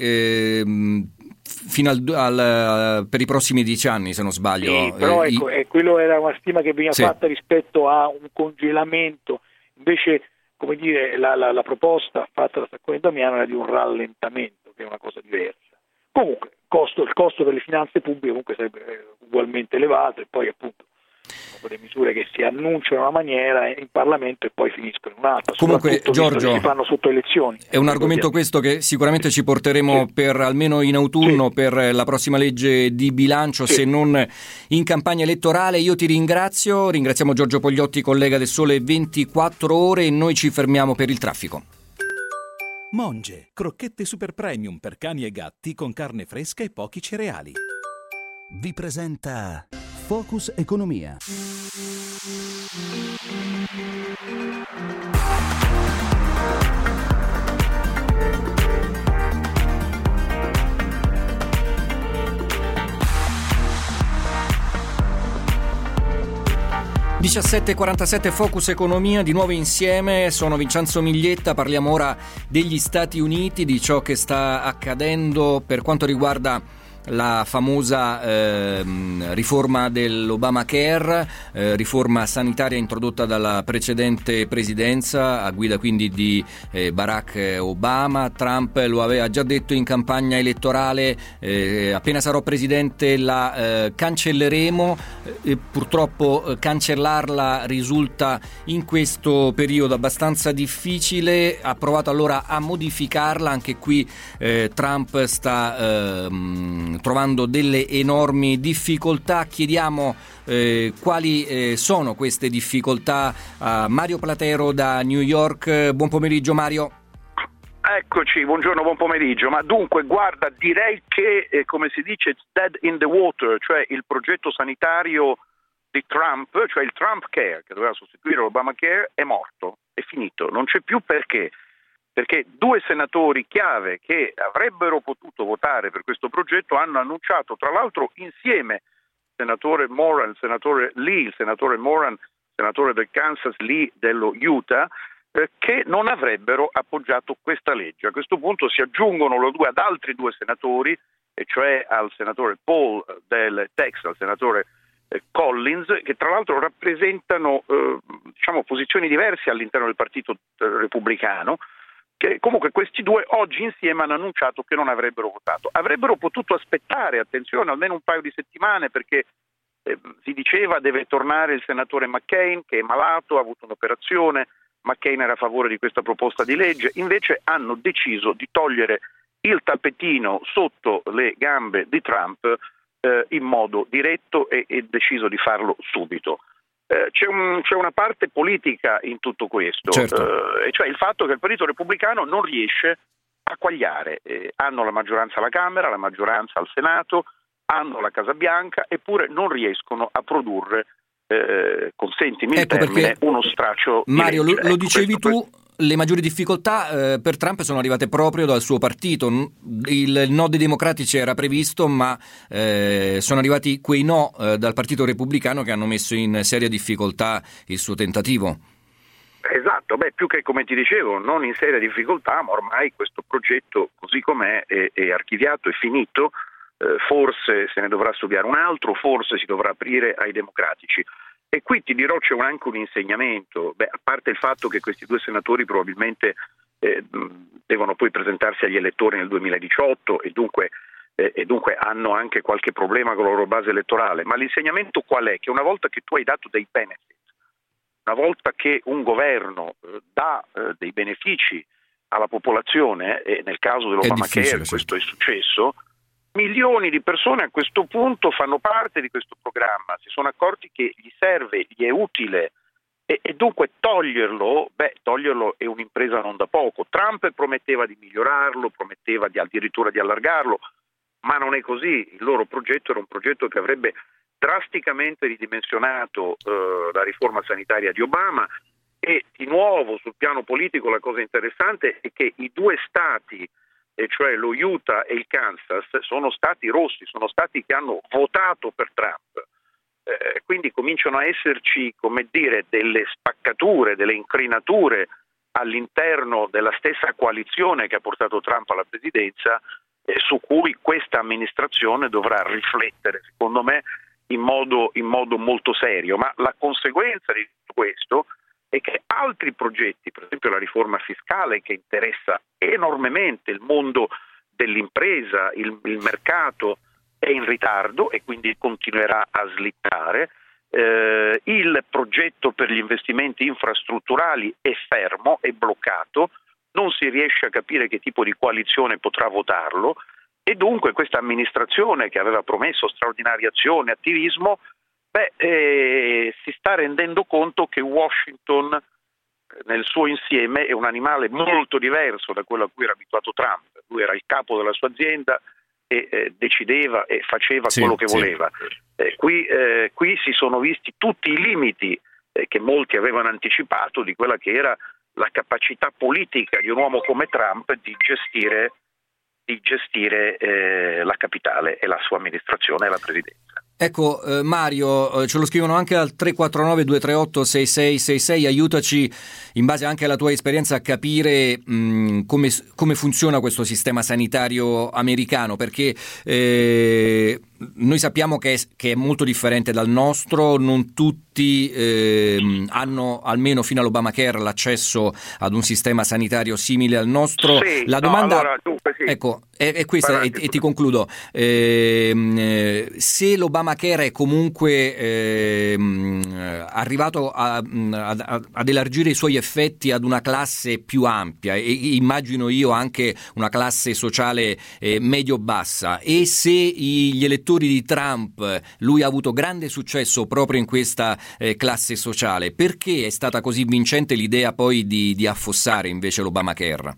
S2: fino per i prossimi 10 anni, se non sbaglio.
S5: Sì, però quello era una stima che veniva fatta rispetto a un congelamento, invece come dire la proposta fatta da Sacconi e Damiano era di un rallentamento, che è una cosa diversa. Comunque il costo per le finanze pubbliche comunque sarebbe ugualmente elevato, e poi appunto le misure che si annunciano in una maniera in Parlamento e poi finiscono in un'altra.
S2: Comunque Giorgio,
S5: si fanno sotto elezioni.
S2: È un argomento questo che sicuramente ci porteremo per almeno in autunno per la prossima legge di bilancio, se non in campagna elettorale. Io ti ringraziamo Giorgio Pogliotti, collega del Sole 24 Ore, e noi ci fermiamo per il traffico.
S1: Monge, crocchette super premium per cani e gatti con carne fresca e pochi cereali. Vi presenta Focus Economia.
S2: – 17:47 Focus Economia, di nuovo insieme, sono Vincenzo Miglietta. Parliamo ora degli Stati Uniti, di ciò che sta accadendo per quanto riguarda la famosa riforma dell'Obamacare, riforma sanitaria introdotta dalla precedente presidenza, a guida quindi di Barack Obama. Trump lo aveva già detto in campagna elettorale: appena sarò presidente la cancelleremo. Purtroppo cancellarla risulta in questo periodo abbastanza difficile. Ha provato allora a modificarla, anche qui Trump sta trovando delle enormi difficoltà. Chiediamo quali sono queste difficoltà a Mario Platero da New York. Buon pomeriggio Mario.
S7: Eccoci, buongiorno, buon pomeriggio. Ma dunque, guarda, direi che, come si dice, it's dead in the water, cioè il progetto sanitario di Trump, cioè il Trump Care, che doveva sostituire l'Obamacare, è morto, è finito, non c'è più. Perché? Perché due senatori chiave che avrebbero potuto votare per questo progetto hanno annunciato, tra l'altro insieme, il senatore Moran, il senatore Lee, il senatore Moran, senatore del Kansas, Lee dello Utah, che non avrebbero appoggiato questa legge. A questo punto si aggiungono loro due ad altri due senatori, e cioè al senatore Paul del Texas, al senatore Collins, che tra l'altro rappresentano posizioni diverse all'interno del partito repubblicano, che comunque questi due oggi insieme hanno annunciato che non avrebbero votato. Avrebbero potuto aspettare, attenzione, almeno un paio di settimane, perché si diceva deve tornare il senatore McCain, che è malato, ha avuto un'operazione. McCain era a favore di questa proposta di legge. Invece hanno deciso di togliere il tappetino sotto le gambe di Trump in modo diretto e deciso di farlo subito. C'è una parte politica in tutto questo,
S2: certo.
S7: E cioè il fatto che il Partito Repubblicano non riesce a quagliare. Hanno la maggioranza alla Camera, la maggioranza al Senato, hanno la Casa Bianca, eppure non riescono a produrre, consentimi il termine, uno straccio di
S2: Mario,
S7: legge.
S2: lo dicevi tu, le maggiori difficoltà per Trump sono arrivate proprio dal suo partito. Il no dei democratici era previsto, ma sono arrivati quei no dal Partito Repubblicano che hanno messo in seria difficoltà il suo tentativo.
S7: Esatto, più che, come ti dicevo, non in seria difficoltà, ma ormai questo progetto così com'è è archiviato, è finito. Forse se ne dovrà studiare un altro, forse si dovrà aprire ai democratici. E qui ti dirò c'è anche un insegnamento, a parte il fatto che questi due senatori probabilmente devono poi presentarsi agli elettori nel 2018 e dunque hanno anche qualche problema con la loro base elettorale, ma l'insegnamento qual è? Che una volta che tu hai dato dei benefit, una volta che un governo dà dei benefici alla popolazione, e nel caso dell'Obamacare questo è successo, milioni di persone a questo punto fanno parte di questo programma, si sono accorti che gli serve, gli è utile, e dunque toglierlo è un'impresa non da poco. Trump prometteva di migliorarlo, prometteva addirittura di allargarlo, ma non è così. Il loro progetto era un progetto che avrebbe drasticamente ridimensionato la riforma sanitaria di Obama. E di nuovo sul piano politico la cosa interessante è che i due stati, e cioè lo Utah e il Kansas, sono stati rossi, sono stati che hanno votato per Trump. Quindi cominciano a esserci, come dire, delle spaccature, delle incrinature all'interno della stessa coalizione che ha portato Trump alla presidenza, su cui questa amministrazione dovrà riflettere, secondo me, in modo molto serio. Ma la conseguenza di tutto questo è che altri progetti, per esempio la riforma fiscale, che interessa enormemente il mondo dell'impresa, il mercato, è in ritardo e quindi continuerà a slittare. Il progetto per gli investimenti infrastrutturali è fermo, è bloccato, non si riesce a capire che tipo di coalizione potrà votarlo, e dunque questa amministrazione che aveva promesso straordinaria azione, attivismo, si sta rendendo conto che Washington nel suo insieme è un animale molto diverso da quello a cui era abituato Trump. Lui era il capo della sua azienda e decideva e faceva quello che voleva. Qui si sono visti tutti i limiti che molti avevano anticipato di quella che era la capacità politica di un uomo come Trump di gestire la capitale e la sua amministrazione e la presidenza.
S2: Ecco, Mario, ce lo scrivono anche al 349-238-6666, aiutaci in base anche alla tua esperienza a capire come funziona questo sistema sanitario americano, perché noi sappiamo che è molto differente dal nostro, non tutti hanno, almeno fino all'Obamacare, l'accesso ad un sistema sanitario simile al nostro.
S7: Sì,
S2: la domanda,
S7: allora, dunque, sì.
S2: ecco, è questa, e ti concludo. Se l'Obamacare è comunque arrivato ad elargire i suoi effetti ad una classe più ampia, e immagino io anche una classe sociale medio-bassa, e se gli elettori di Trump, lui ha avuto grande successo proprio in questa classe sociale, perché è stata così vincente l'idea poi di affossare invece l'Obamacare?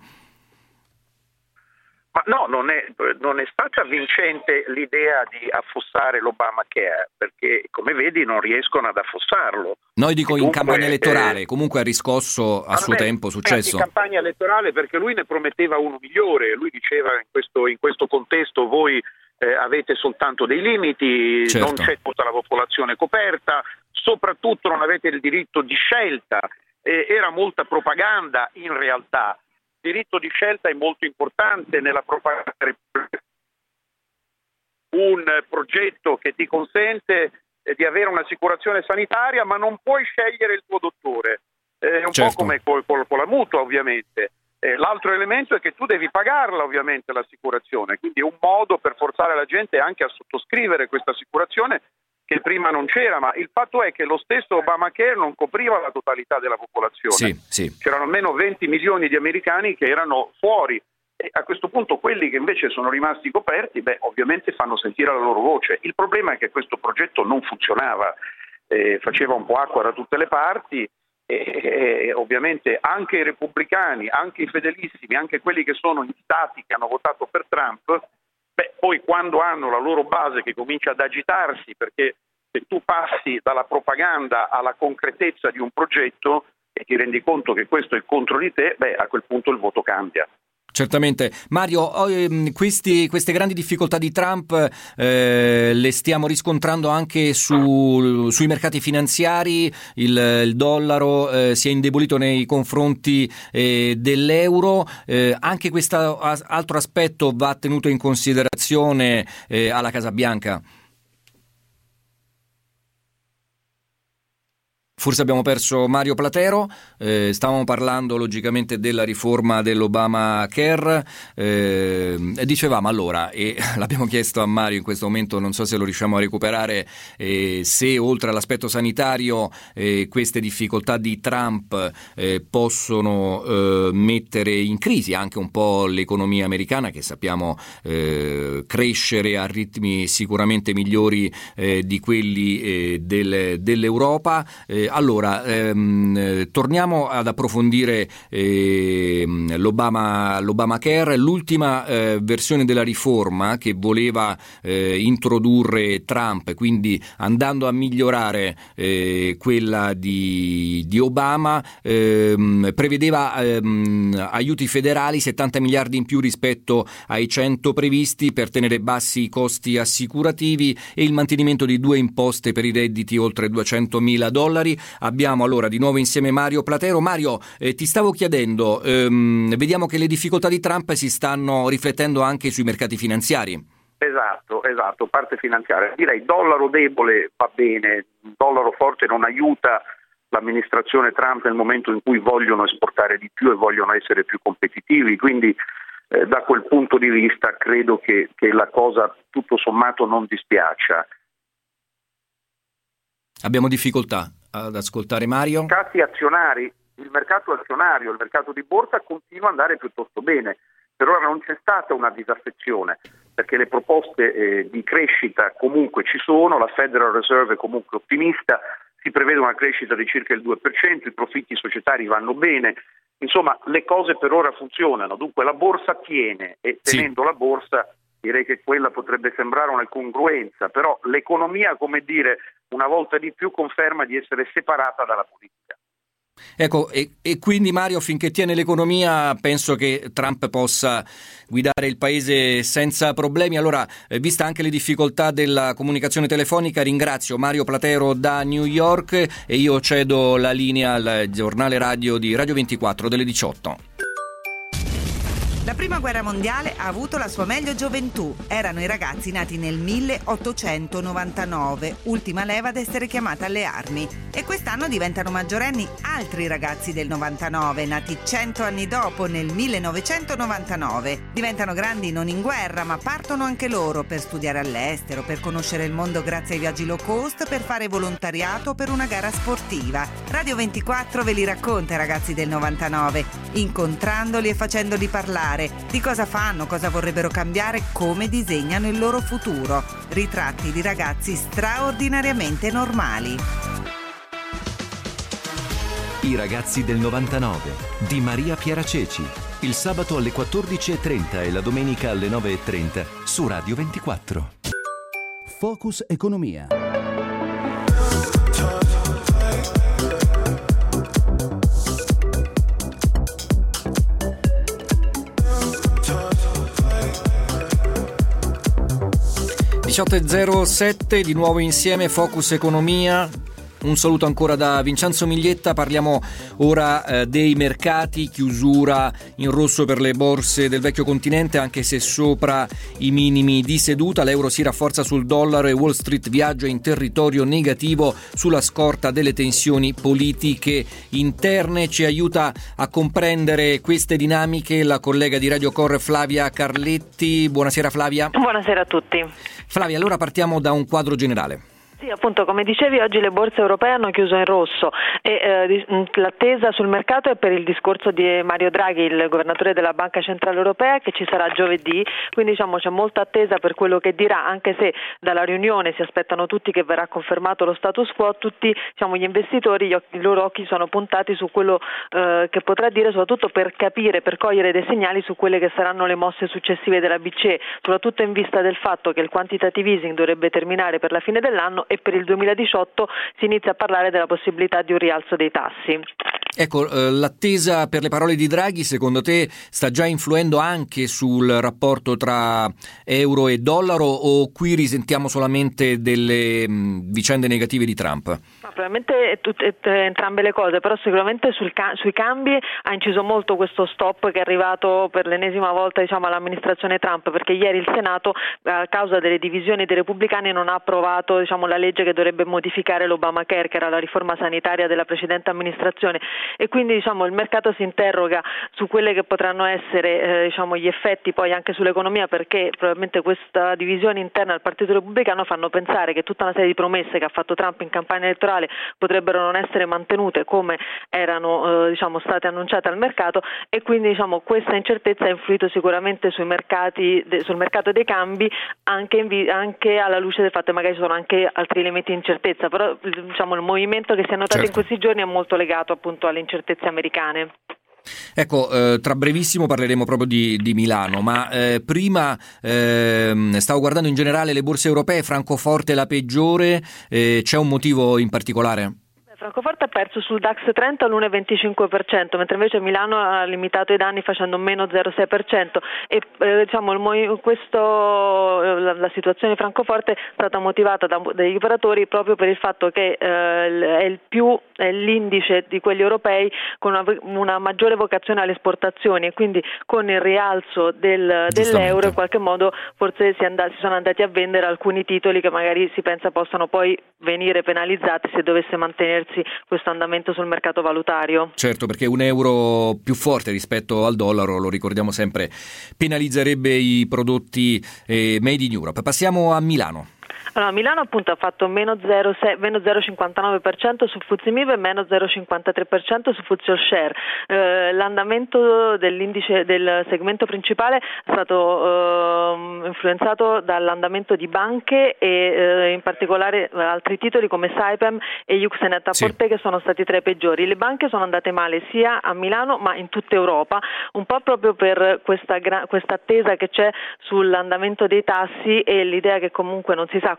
S7: Ma no, non è stata vincente l'idea di affossare l'Obamacare, perché come vedi non riescono ad affossarlo.
S2: Noi dico
S7: Dunque,
S2: in campagna elettorale, comunque ha riscosso a suo tempo successo.
S7: In campagna elettorale, perché lui ne prometteva uno migliore, lui diceva in questo contesto voi avete soltanto dei limiti,
S2: certo,
S7: non c'è tutta la popolazione coperta, soprattutto non avete il diritto di scelta, era molta propaganda in realtà. Il diritto di scelta è molto importante nella propaganda. Un progetto che ti consente di avere un'assicurazione sanitaria, ma non puoi scegliere il tuo dottore. È un
S2: certo,
S7: po' come con la mutua, ovviamente. L'altro elemento è che tu devi pagarla, ovviamente, l'assicurazione, quindi è un modo per forzare la gente anche a sottoscrivere questa assicurazione che prima non c'era, ma il fatto è che lo stesso Obamacare non copriva la totalità della popolazione.
S2: Sì.
S7: C'erano almeno 20 milioni di americani che erano fuori, e a questo punto quelli che invece sono rimasti coperti, ovviamente fanno sentire la loro voce. Il problema è che questo progetto non funzionava, faceva un po' acqua da tutte le parti, e ovviamente anche i repubblicani, anche i fedelissimi, anche quelli che sono in stati che hanno votato per Trump, poi quando hanno la loro base che comincia ad agitarsi, perché se tu passi dalla propaganda alla concretezza di un progetto e ti rendi conto che questo è contro di te, a quel punto il voto cambia.
S2: Certamente. Mario, queste grandi difficoltà di Trump le stiamo riscontrando anche sui mercati finanziari. Il dollaro si è indebolito nei confronti dell'euro. Anche questo altro aspetto va tenuto in considerazione alla Casa Bianca. Forse abbiamo perso Mario Platero. Stavamo parlando logicamente della riforma dell'Obamacare, dicevamo allora, e l'abbiamo chiesto a Mario in questo momento, non so se lo riusciamo a recuperare, se oltre all'aspetto sanitario queste difficoltà di Trump possono mettere in crisi anche un po' l'economia americana, che sappiamo crescere a ritmi sicuramente migliori di quelli dell'Europa. Allora, torniamo ad approfondire l'Obamacare, l'ultima versione della riforma che voleva introdurre Trump, quindi andando a migliorare quella di Obama, prevedeva aiuti federali, 70 miliardi in più rispetto ai 100 previsti per tenere bassi i costi assicurativi e il mantenimento di 2 imposte per i redditi oltre $200.000. Abbiamo allora di nuovo insieme Mario Platero. Mario, ti stavo chiedendo, vediamo che le difficoltà di Trump si stanno riflettendo anche sui mercati finanziari.
S7: Esatto, parte finanziaria. Direi dollaro debole va bene, dollaro forte non aiuta l'amministrazione Trump nel momento in cui vogliono esportare di più e vogliono essere più competitivi, quindi da quel punto di vista credo che la cosa tutto sommato non dispiaccia.
S2: Abbiamo difficoltà ad ascoltare Mario.
S7: Il mercato azionario, il mercato di borsa continua ad andare piuttosto bene. Per ora non c'è stata una disaffezione, perché le proposte di crescita comunque ci sono, la Federal Reserve è comunque ottimista, si prevede una crescita di circa il 2%, i profitti societari vanno bene, insomma le cose per ora funzionano, dunque la borsa tiene, e tenendo la borsa direi che quella potrebbe sembrare una incongruenza, però l'economia, come dire, una volta di più conferma di essere separata dalla politica.
S2: Ecco, e quindi Mario, finché tiene l'economia, penso che Trump possa guidare il paese senza problemi. Allora, vista anche le difficoltà della comunicazione telefonica, ringrazio Mario Platero da New York e io cedo la linea al giornale radio di Radio 24 delle 18.
S8: La prima guerra mondiale ha avuto la sua meglio gioventù. Erano i ragazzi nati nel 1899, ultima leva ad essere chiamata alle armi. E quest'anno diventano maggiorenni altri ragazzi del 99, nati 100 anni dopo, nel 1999. Diventano grandi non in guerra, ma partono anche loro per studiare all'estero, per conoscere il mondo grazie ai viaggi low cost, per fare volontariato per una gara sportiva. Radio 24 ve li racconta i ragazzi del 99, incontrandoli e facendoli parlare. Di cosa fanno, cosa vorrebbero cambiare, come disegnano il loro futuro. Ritratti di ragazzi straordinariamente normali.
S1: I ragazzi del 99 di Maria Piera Ceci. Il sabato alle 14:30 e la domenica alle 9:30 su Radio 24. Focus Economia.
S2: 18:07, di nuovo insieme Focus Economia. Un saluto ancora da Vincenzo Miglietta. Parliamo ora dei mercati, chiusura in rosso per le borse del vecchio continente, anche se sopra i minimi di seduta. L'euro si rafforza sul dollaro e Wall Street viaggia in territorio negativo sulla scorta delle tensioni politiche interne. Ci aiuta a comprendere queste dinamiche la collega di Radio Core Flavia Carletti. Buonasera Flavia.
S9: Buonasera a tutti.
S2: Flavia, allora partiamo da un quadro generale.
S9: Sì, appunto, come dicevi, oggi le borse europee hanno chiuso in rosso e l'attesa sul mercato è per il discorso di Mario Draghi, il governatore della Banca Centrale Europea, che ci sarà giovedì, quindi c'è molta attesa per quello che dirà, anche se dalla riunione si aspettano tutti che verrà confermato lo status quo. Tutti gli investitori, i loro occhi sono puntati su quello che potrà dire, soprattutto per capire, per cogliere dei segnali su quelle che saranno le mosse successive della BCE, soprattutto in vista del fatto che il quantitative easing dovrebbe terminare per la fine dell'anno e per il 2018 si inizia a parlare della possibilità di un rialzo dei tassi.
S2: Ecco, l'attesa per le parole di Draghi, secondo te, sta già influendo anche sul rapporto tra euro e dollaro, o qui risentiamo solamente delle vicende negative di Trump?
S9: No, probabilmente entrambe le cose, però sicuramente sui cambi ha inciso molto questo stop che è arrivato per l'ennesima volta all'amministrazione Trump, perché ieri il Senato, a causa delle divisioni dei repubblicani, non ha approvato la legge che dovrebbe modificare l'Obamacare, che era la riforma sanitaria della precedente amministrazione, e quindi il mercato si interroga su quelle che potranno essere gli effetti poi anche sull'economia, perché probabilmente questa divisione interna al Partito Repubblicano fanno pensare che tutta una serie di promesse che ha fatto Trump in campagna elettorale potrebbero non essere mantenute come erano state annunciate al mercato, e quindi questa incertezza ha influito sicuramente sui mercati, sul mercato dei cambi, anche alla luce del fatto che magari ci sono anche altri elementi di incertezza, però il movimento che si è notato in questi giorni è molto legato appunto alle incertezze americane.
S2: Ecco, tra brevissimo parleremo proprio di Milano, ma prima stavo guardando in generale le borse europee. Francoforte è la peggiore, c'è un motivo in particolare?
S9: Francoforte ha perso sul DAX 30 l'1,25%, mentre invece Milano ha limitato i danni facendo meno 0,6%, e la situazione di Francoforte è stata motivata dagli operatori proprio per il fatto che è l'indice di quelli europei con una maggiore vocazione alle esportazioni, e quindi con il rialzo dell'euro in qualche modo forse si sono andati a vendere alcuni titoli che magari si pensa possano poi venire penalizzati se dovesse mantenersi questo andamento sul mercato valutario.
S2: Certo, perché un euro più forte rispetto al dollaro, lo ricordiamo sempre, penalizzerebbe i prodotti made in Europe. Passiamo a Milano.
S9: Allora, Milano appunto ha fatto meno 0,59% su FTSE MIB e meno 0,53% su FTSE All Share. L'andamento dell'indice del segmento principale è stato influenzato dall'andamento di banche e in particolare altri titoli come Saipem e Yux Net-a-Porter, che sono stati tra i peggiori. Le banche sono andate male sia a Milano ma in tutta Europa, un po' proprio per questa attesa che c'è sull'andamento dei tassi e l'idea che comunque non si sa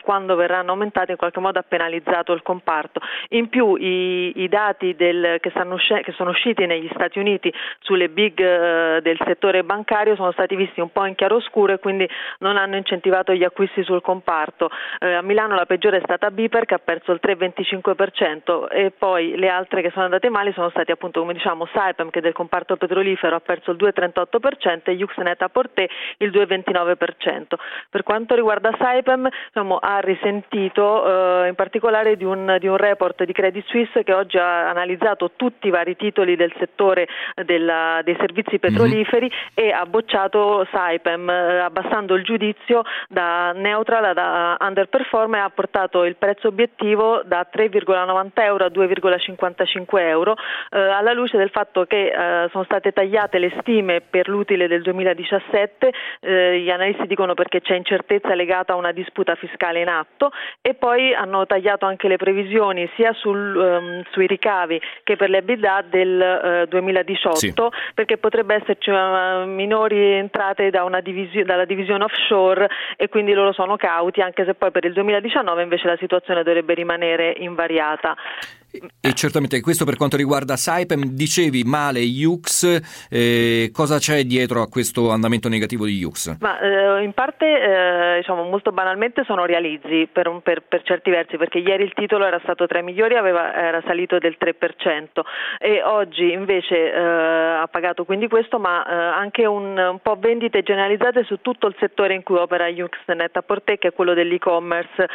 S9: quando verranno aumentati in qualche modo ha penalizzato il comparto. In più i dati che sono usciti negli Stati Uniti sulle big del settore bancario sono stati visti un po' in chiaroscuro e quindi non hanno incentivato gli acquisti sul comparto. A Milano la peggiore è stata BPER, che ha perso il 3,25%, e poi le altre che sono andate male sono stati appunto, come diciamo, Saipem, che del comparto petrolifero ha perso il 2,38%, e Yux Net-a-Porter il 2,29%. Per quanto riguarda Saipem, ha risentito in particolare di un report di Credit Suisse che oggi ha analizzato tutti i vari titoli del settore dei servizi petroliferi e ha bocciato Saipem, abbassando il giudizio da neutral da underperform, e ha portato il prezzo obiettivo da 3,90 euro a 2,55 euro, alla luce del fatto che sono state tagliate le stime per l'utile del 2017, gli analisti dicono perché c'è incertezza legata a una disputa fiscale in atto, e poi hanno tagliato anche le previsioni sia sui ricavi che per le EBITDA del 2018, sì, perché potrebbe esserci minori entrate dalla divisione offshore, e quindi loro sono cauti, anche se poi per il 2019 invece la situazione dovrebbe rimanere invariata.
S2: E certamente questo per quanto riguarda Saipem. Dicevi male Yux, cosa c'è dietro a questo andamento negativo di Yux?
S9: Ma in parte molto banalmente sono realizzi per certi versi, perché ieri il titolo era stato tra i migliori, era salito del 3%, e oggi invece ha pagato quindi questo, ma anche un po' vendite generalizzate su tutto il settore in cui opera Yux Net-a-Porter, che è quello dell'e-commerce,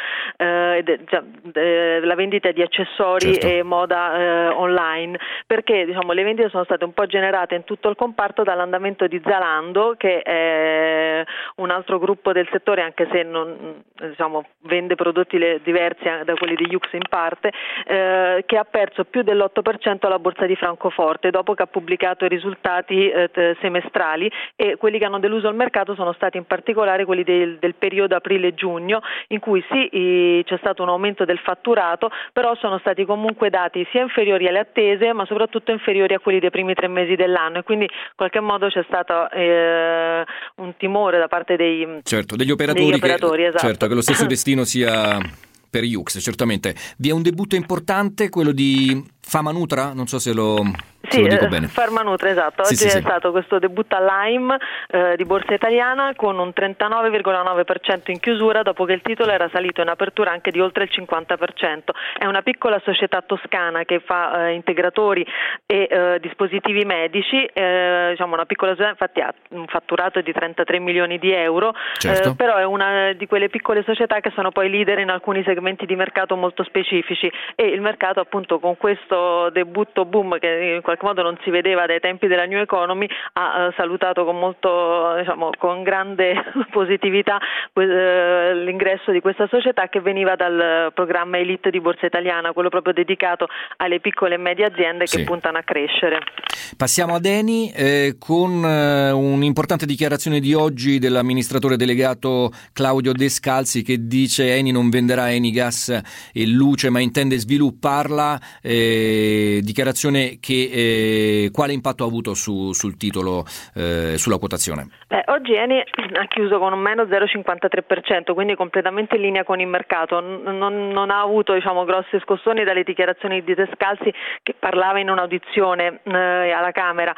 S9: la vendita di accessori, certo, e moda online, perché le vendite sono state un po' generate in tutto il comparto dall'andamento di Zalando, che è un altro gruppo del settore, anche se non vende prodotti diversi da quelli di Yux in parte, che ha perso più dell'8% alla borsa di Francoforte dopo che ha pubblicato i risultati semestrali, e quelli che hanno deluso il mercato sono stati in particolare quelli del periodo aprile-giugno, in cui sì, c'è stato un aumento del fatturato, però sono stati comunque dati sia inferiori alle attese, ma soprattutto inferiori a quelli dei primi 3 mesi dell'anno, e quindi in qualche modo c'è stato un timore da parte degli operatori, esatto,
S2: certo, che lo stesso destino sia per Yux. Certamente vi è un debutto importante, quello di Famanutra, non so se lo dico bene.
S9: Pharmanutra, esatto. Oggi è stato questo debutto all'AIM di Borsa Italiana con un 39,9% in chiusura, dopo che il titolo era salito in apertura anche di oltre il 50%. È una piccola società toscana che fa integratori e dispositivi medici, una piccola società, infatti ha un fatturato di 33 milioni di euro, certo, però è una di quelle piccole società che sono poi leader in alcuni segmenti di mercato molto specifici, e il mercato appunto con questo debutto boom che in qualche modo non si vedeva dai tempi della New Economy ha salutato con grande positività l'ingresso di questa società, che veniva dal programma Elite di Borsa Italiana, quello proprio dedicato alle piccole e medie aziende che puntano a crescere.
S2: Passiamo ad Eni con un'importante dichiarazione di oggi dell'amministratore delegato Claudio Descalzi, che dice Eni non venderà Eni Gas e Luce ma intende svilupparla, dichiarazione che quale impatto ha avuto sul titolo, sulla quotazione?
S9: Oggi Eni ha chiuso con un meno 0,53%, quindi completamente in linea con il mercato. Non ha avuto grossi scossoni dalle dichiarazioni di Descalzi, che parlava in un'audizione alla Camera.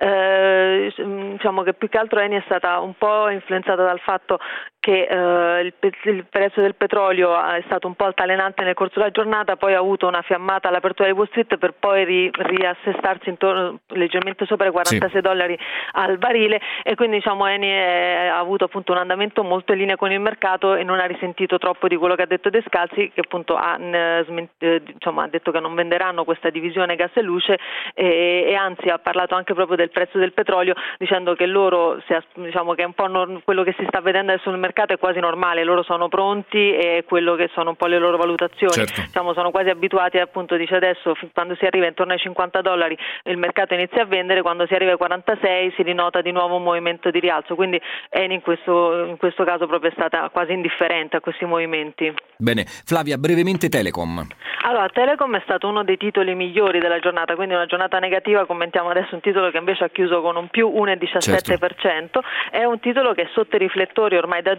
S9: Che più che altro Eni è stata un po' influenzata dal fatto che il prezzo del petrolio è stato un po' altalenante nel corso della giornata, poi ha avuto una fiammata all'apertura di Wall Street per poi riassestarsi intorno leggermente sopra i $46 al barile, e quindi Eni ha avuto appunto un andamento molto in linea con il mercato e non ha risentito troppo di quello che ha detto Descalzi, che appunto ha detto che non venderanno questa divisione gas e luce, e anzi ha parlato anche proprio del prezzo del petrolio, dicendo che loro che è un po' quello che si sta vedendo adesso nel mercato è quasi normale, loro sono pronti e quello che sono un po' le loro valutazioni, certo, sono quasi abituati, appunto dice adesso quando si arriva intorno ai $50 il mercato inizia a vendere, quando si arriva ai 46 si rinota di nuovo un movimento di rialzo, quindi Eni in questo caso proprio è stata quasi indifferente a questi movimenti.
S2: Bene, Flavia, brevemente Telecom.
S9: Allora, Telecom è stato uno dei titoli migliori della giornata, quindi una giornata negativa. Commentiamo adesso un titolo che invece ha chiuso con un più 1,17%, certo, è un titolo che è sotto i riflettori ormai da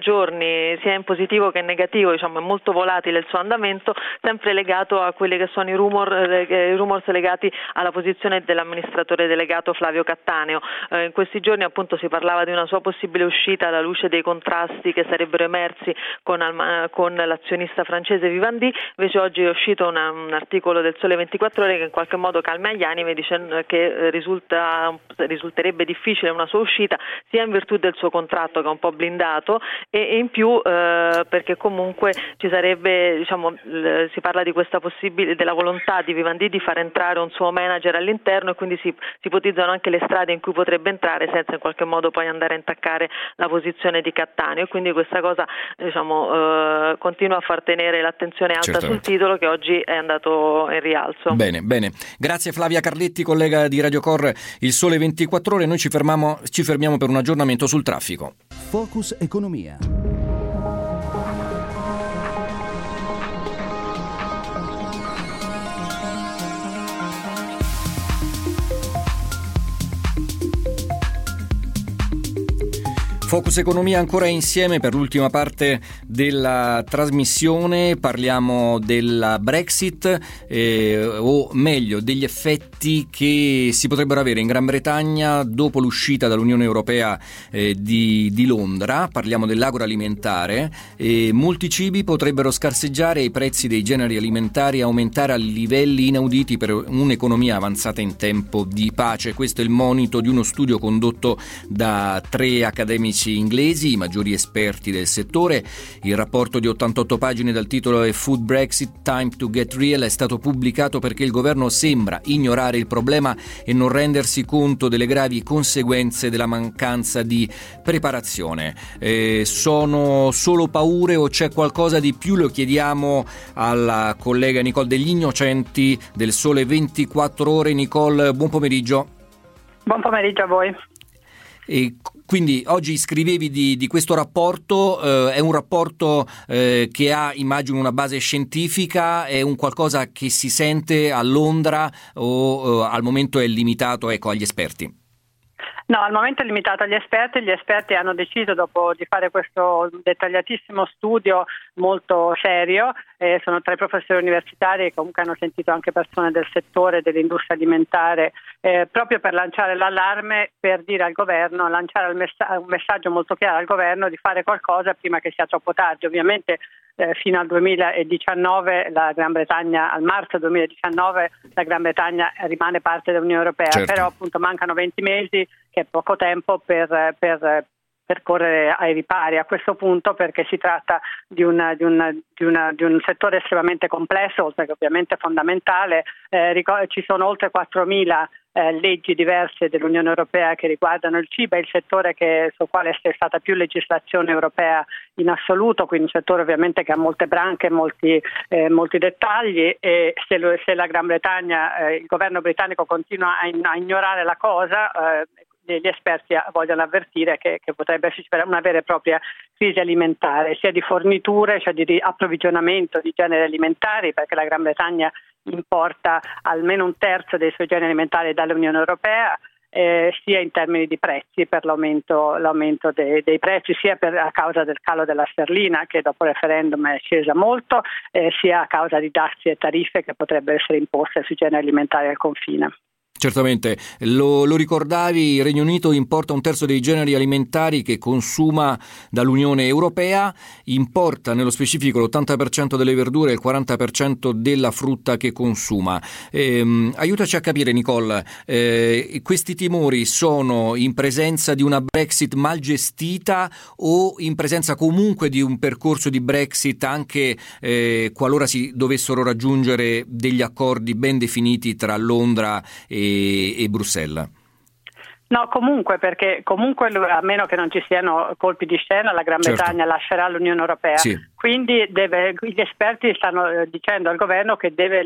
S9: giorni, sia in positivo che in negativo, è molto volatile il suo andamento, sempre legato a quelli che sono i rumors legati alla posizione dell'amministratore delegato Flavio Cattaneo. In questi giorni appunto si parlava di una sua possibile uscita alla luce dei contrasti che sarebbero emersi con l'azionista francese Vivendi. Invece oggi è uscito un articolo del Sole 24 Ore che in qualche modo calma gli animi, dicendo che risulterebbe difficile una sua uscita, sia in virtù del suo contratto che è un po' blindato e in più perché comunque ci sarebbe, si parla di questa della volontà di Vivendi di far entrare un suo manager all'interno, e quindi si ipotizzano anche le strade in cui potrebbe entrare senza in qualche modo poi andare a intaccare la posizione di Cattaneo, e quindi questa cosa continua a far tenere l'attenzione alta sul titolo, che oggi è andato in rialzo.
S2: Bene. Grazie Flavia Carletti, collega di Radio Cor, Il Sole 24 Ore. Noi ci fermiamo per un aggiornamento sul traffico.
S1: Focus Economia.
S2: Focus Economia ancora insieme per l'ultima parte della trasmissione. Parliamo della Brexit, o meglio degli effetti che si potrebbero avere in Gran Bretagna dopo l'uscita dall'Unione Europea di Londra. Parliamo dell'agroalimentare. Molti cibi potrebbero scarseggiare e i prezzi dei generi alimentari aumentare a livelli inauditi per un'economia avanzata in tempo di pace. Questo è il monito di uno studio condotto da 3 accademici inglesi, i maggiori esperti del settore. Il rapporto di 88 pagine dal titolo è Food Brexit, Time to Get Real è stato pubblicato perché il governo sembra ignorare il problema e non rendersi conto delle gravi conseguenze della mancanza di preparazione. Sono solo paure o c'è qualcosa di più? Lo chiediamo alla collega Nicole Degli Innocenti del Sole 24 Ore. Nicole, buon pomeriggio.
S10: Buon pomeriggio a voi.
S2: E quindi oggi scrivevi di questo rapporto, è un rapporto che ha, immagino, una base scientifica, è un qualcosa che si sente a Londra o al momento è limitato agli esperti?
S10: No, al momento è limitato agli esperti. Gli esperti hanno deciso, dopo di fare questo dettagliatissimo studio molto serio, sono 3 professori universitari che comunque hanno sentito anche persone del settore dell'industria alimentare, proprio per lanciare l'allarme, per dire al governo, lanciare un messaggio molto chiaro al governo di fare qualcosa prima che sia troppo tardi. Ovviamente fino al 2019 la Gran Bretagna, al marzo 2019 la Gran Bretagna rimane parte dell'Unione Europea, certo. Però appunto mancano 20 mesi, che è poco tempo per correre ai ripari a questo punto, perché si tratta di un settore estremamente complesso, oltre che ovviamente fondamentale. Ci sono oltre 4.000 leggi diverse dell'Unione Europea che riguardano il cibo, è il settore sul quale è stata più legislazione europea in assoluto, quindi un settore ovviamente che ha molte branche, molti dettagli, e se la Gran Bretagna, il governo britannico continua a ignorare la cosa, gli esperti vogliono avvertire che potrebbe esserci una vera e propria crisi alimentare, sia di forniture, cioè di approvvigionamento di generi alimentari, perché la Gran Bretagna importa almeno un terzo dei suoi generi alimentari dall'Unione Europea, sia in termini di prezzi, per l'aumento dei prezzi, sia a causa del calo della sterlina, che dopo il referendum è scesa molto, sia a causa di dazi e tariffe che potrebbero essere imposte sui generi alimentari al confine.
S2: Certamente, lo ricordavi, il Regno Unito importa un terzo dei generi alimentari che consuma dall'Unione Europea, importa nello specifico l'80% delle verdure e il 40% della frutta che consuma. Aiutaci a capire, Nicole, questi timori sono in presenza di una Brexit mal gestita o in presenza comunque di un percorso di Brexit anche qualora si dovessero raggiungere degli accordi ben definiti tra Londra e Bruxelles?
S10: No, comunque, perché comunque a meno che non ci siano colpi di scena, la Gran Bretagna lascerà l'Unione Europea. Sì. Quindi gli esperti stanno dicendo al governo che deve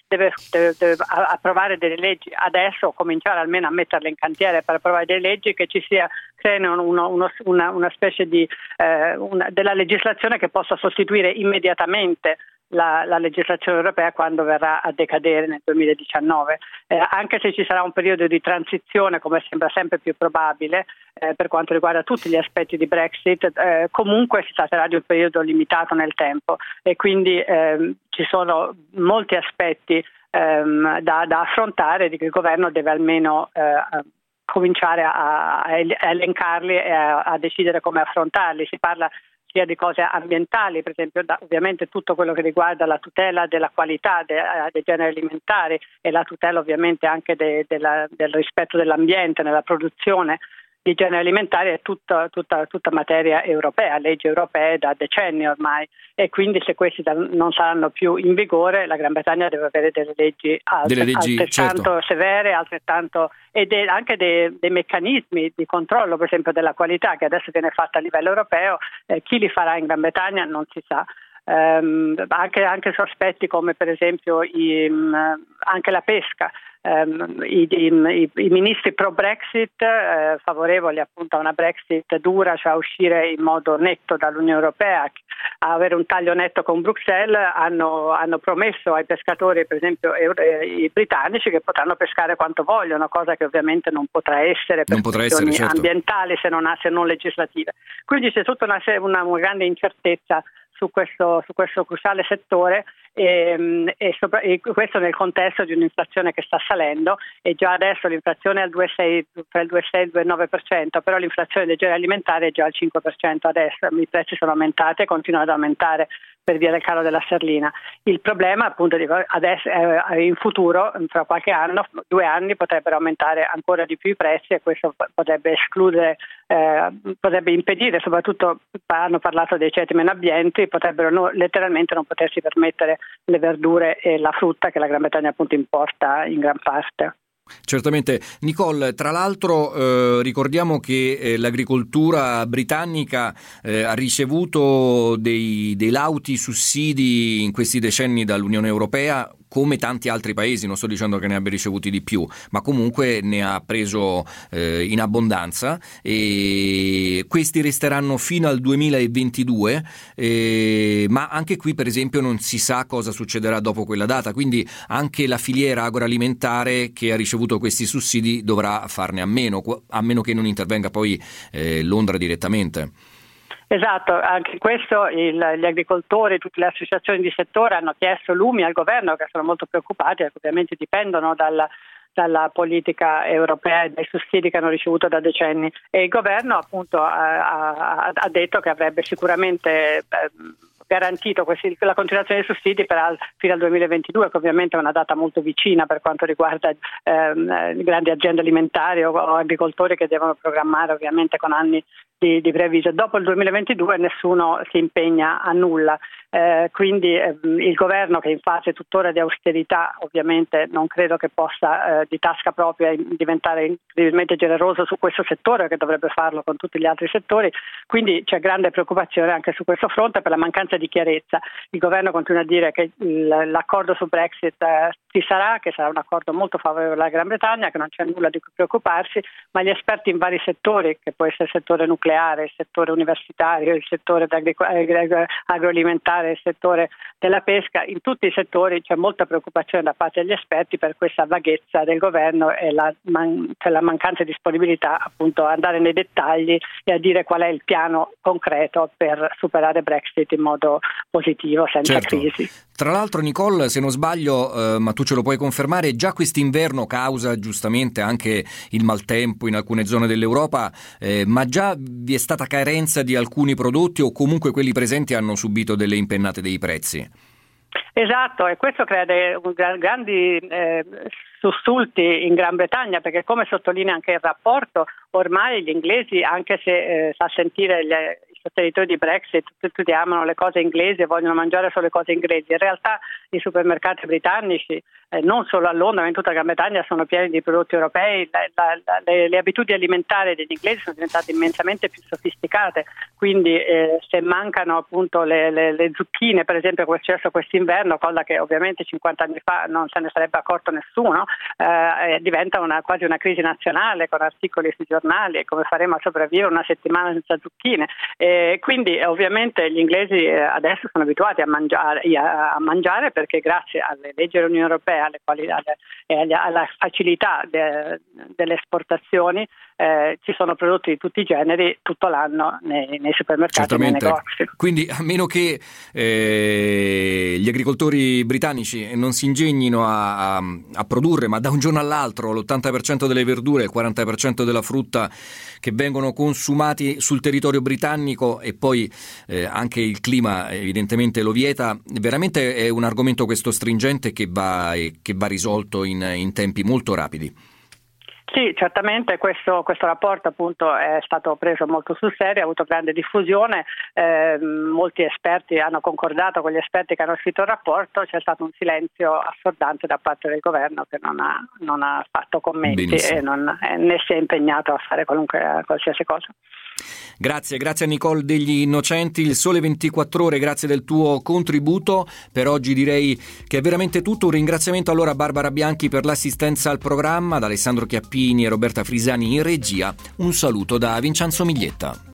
S10: approvare delle leggi adesso, cominciare almeno a metterle in cantiere per approvare delle leggi che creino una specie di della legislazione che possa sostituire immediatamente la legislazione europea quando verrà a decadere nel 2019, anche se ci sarà un periodo di transizione, come sembra sempre più probabile, per quanto riguarda tutti gli aspetti di Brexit, comunque si tratterà di un periodo limitato nel tempo e quindi ci sono molti aspetti da affrontare, di cui il governo deve almeno cominciare a elencarli e a decidere come affrontarli. Si parla sia di cose ambientali, per esempio ovviamente tutto quello che riguarda la tutela della qualità dei generi alimentari e la tutela ovviamente anche del rispetto dell'ambiente nella produzione di generi alimentari è tutta materia europea, leggi europee da decenni ormai, e quindi se questi non saranno più in vigore la Gran Bretagna deve avere delle leggi altrettanto severe, altrettanto anche dei meccanismi di controllo, per esempio della qualità, che adesso viene fatta a livello europeo. Chi li farà in Gran Bretagna non si sa. Anche su aspetti come per esempio anche la pesca. I ministri pro-Brexit, favorevoli appunto a una Brexit dura, cioè a uscire in modo netto dall'Unione Europea, a avere un taglio netto con Bruxelles, hanno promesso ai pescatori, per esempio i britannici, che potranno pescare quanto vogliono, cosa che ovviamente non potrà essere per questioni ambientali se non legislative. Quindi c'è tutta una grande incertezza su questo cruciale settore e questo nel contesto di un'inflazione che sta salendo, e già adesso l'inflazione è al 2,6, tra il 2,6 e il 2,9%, però l'inflazione dei generi alimentari è già al 5% adesso, i prezzi sono aumentati e continuano ad aumentare per via del calo della sterlina. Il problema appunto adesso in futuro, fra qualche anno, 2 anni, potrebbero aumentare ancora di più i prezzi, e questo potrebbe escludere, potrebbe impedire, soprattutto hanno parlato dei ceti meno abbienti, potrebbero letteralmente non potersi permettere le verdure e la frutta che la Gran Bretagna appunto importa in gran parte.
S2: Certamente. Nicole, tra l'altro ricordiamo che l'agricoltura britannica ha ricevuto dei lauti sussidi in questi decenni dall'Unione Europea, come tanti altri paesi. Non sto dicendo che ne abbia ricevuti di più, ma comunque ne ha preso in abbondanza, e questi resteranno fino al 2022, ma anche qui per esempio non si sa cosa succederà dopo quella data, quindi anche la filiera agroalimentare che ha ricevuto questi sussidi dovrà farne a meno che non intervenga poi Londra direttamente.
S10: Esatto, anche questo gli agricoltori, tutte le associazioni di settore hanno chiesto lumi al governo, che sono molto preoccupati, perché ovviamente dipendono dalla politica europea e dai sussidi che hanno ricevuto da decenni, e il governo appunto ha detto che avrebbe sicuramente garantito la continuazione dei sussidi fino al 2022, che ovviamente è una data molto vicina per quanto riguarda grandi aziende alimentari o agricoltori che devono programmare ovviamente con anni di preavviso. Dopo il 2022 nessuno si impegna a nulla, quindi il governo, che è in fase tuttora di austerità, ovviamente non credo che possa di tasca propria diventare incredibilmente generoso su questo settore, che dovrebbe farlo con tutti gli altri settori, quindi c'è grande preoccupazione anche su questo fronte per la mancanza di chiarezza. Il governo continua a dire che l'accordo su Brexit ci sarà, che sarà un accordo molto favorevole alla Gran Bretagna, che non c'è nulla di cui preoccuparsi, ma gli esperti in vari settori, che può essere il settore nucleare, il settore universitario, il settore agroalimentare, il settore della pesca, in tutti i settori c'è molta preoccupazione da parte degli esperti per questa vaghezza del governo e la mancanza di disponibilità appunto a andare nei dettagli e a dire qual è il piano concreto per superare Brexit in modo positivo, senza crisi.
S2: Tra l'altro, Nicole, se non sbaglio, ma tu ce lo puoi confermare, già quest'inverno causa giustamente anche il maltempo in alcune zone dell'Europa, ma già vi è stata carenza di alcuni prodotti, o comunque quelli presenti hanno subito delle impennate dei prezzi?
S10: Esatto, e questo crea grandi sussulti in Gran Bretagna, perché come sottolinea anche il rapporto, ormai gli inglesi, anche se fa sentire i sostenitori di Brexit, tutti amano le cose inglesi e vogliono mangiare solo le cose inglesi, in realtà i supermercati britannici, non solo a Londra ma in tutta la Gran Bretagna, sono pieni di prodotti europei. Le abitudini alimentari degli inglesi sono diventate immensamente più sofisticate, quindi se mancano appunto le zucchine, per esempio, come è successo quest'inverno, cosa che ovviamente 50 anni fa non se ne sarebbe accorto nessuno, diventa quasi una crisi nazionale, con articoli sui giornali e come faremo a sopravvivere una settimana senza zucchine. Quindi ovviamente gli inglesi adesso sono abituati a mangiare perché grazie alle leggi dell'Unione Europea alla facilità delle esportazioni ci sono prodotti di tutti i generi tutto l'anno nei supermercati e nei negozi.
S2: Quindi a meno che gli agricoltori britannici non si ingegnino a produrre, ma da un giorno all'altro, l'80% delle verdure e il 40% della frutta che vengono consumati sul territorio britannico, e poi anche il clima evidentemente lo vieta, veramente è un argomento questo stringente che va risolto in tempi molto rapidi.
S10: Sì, certamente questo rapporto appunto è stato preso molto sul serio, ha avuto grande diffusione, molti esperti hanno concordato con gli esperti che hanno scritto il rapporto, c'è stato un silenzio assordante da parte del governo che non ha fatto commenti. Benissimo. E né si è impegnato a fare qualsiasi cosa.
S2: Grazie a Nicole degli Innocenti, Il Sole 24 Ore, grazie del tuo contributo. Per oggi direi che è veramente tutto. Un ringraziamento allora a Barbara Bianchi per l'assistenza al programma, da Alessandro Chiappini e Roberta Frisani in regia. Un saluto da Vincenzo Miglietta.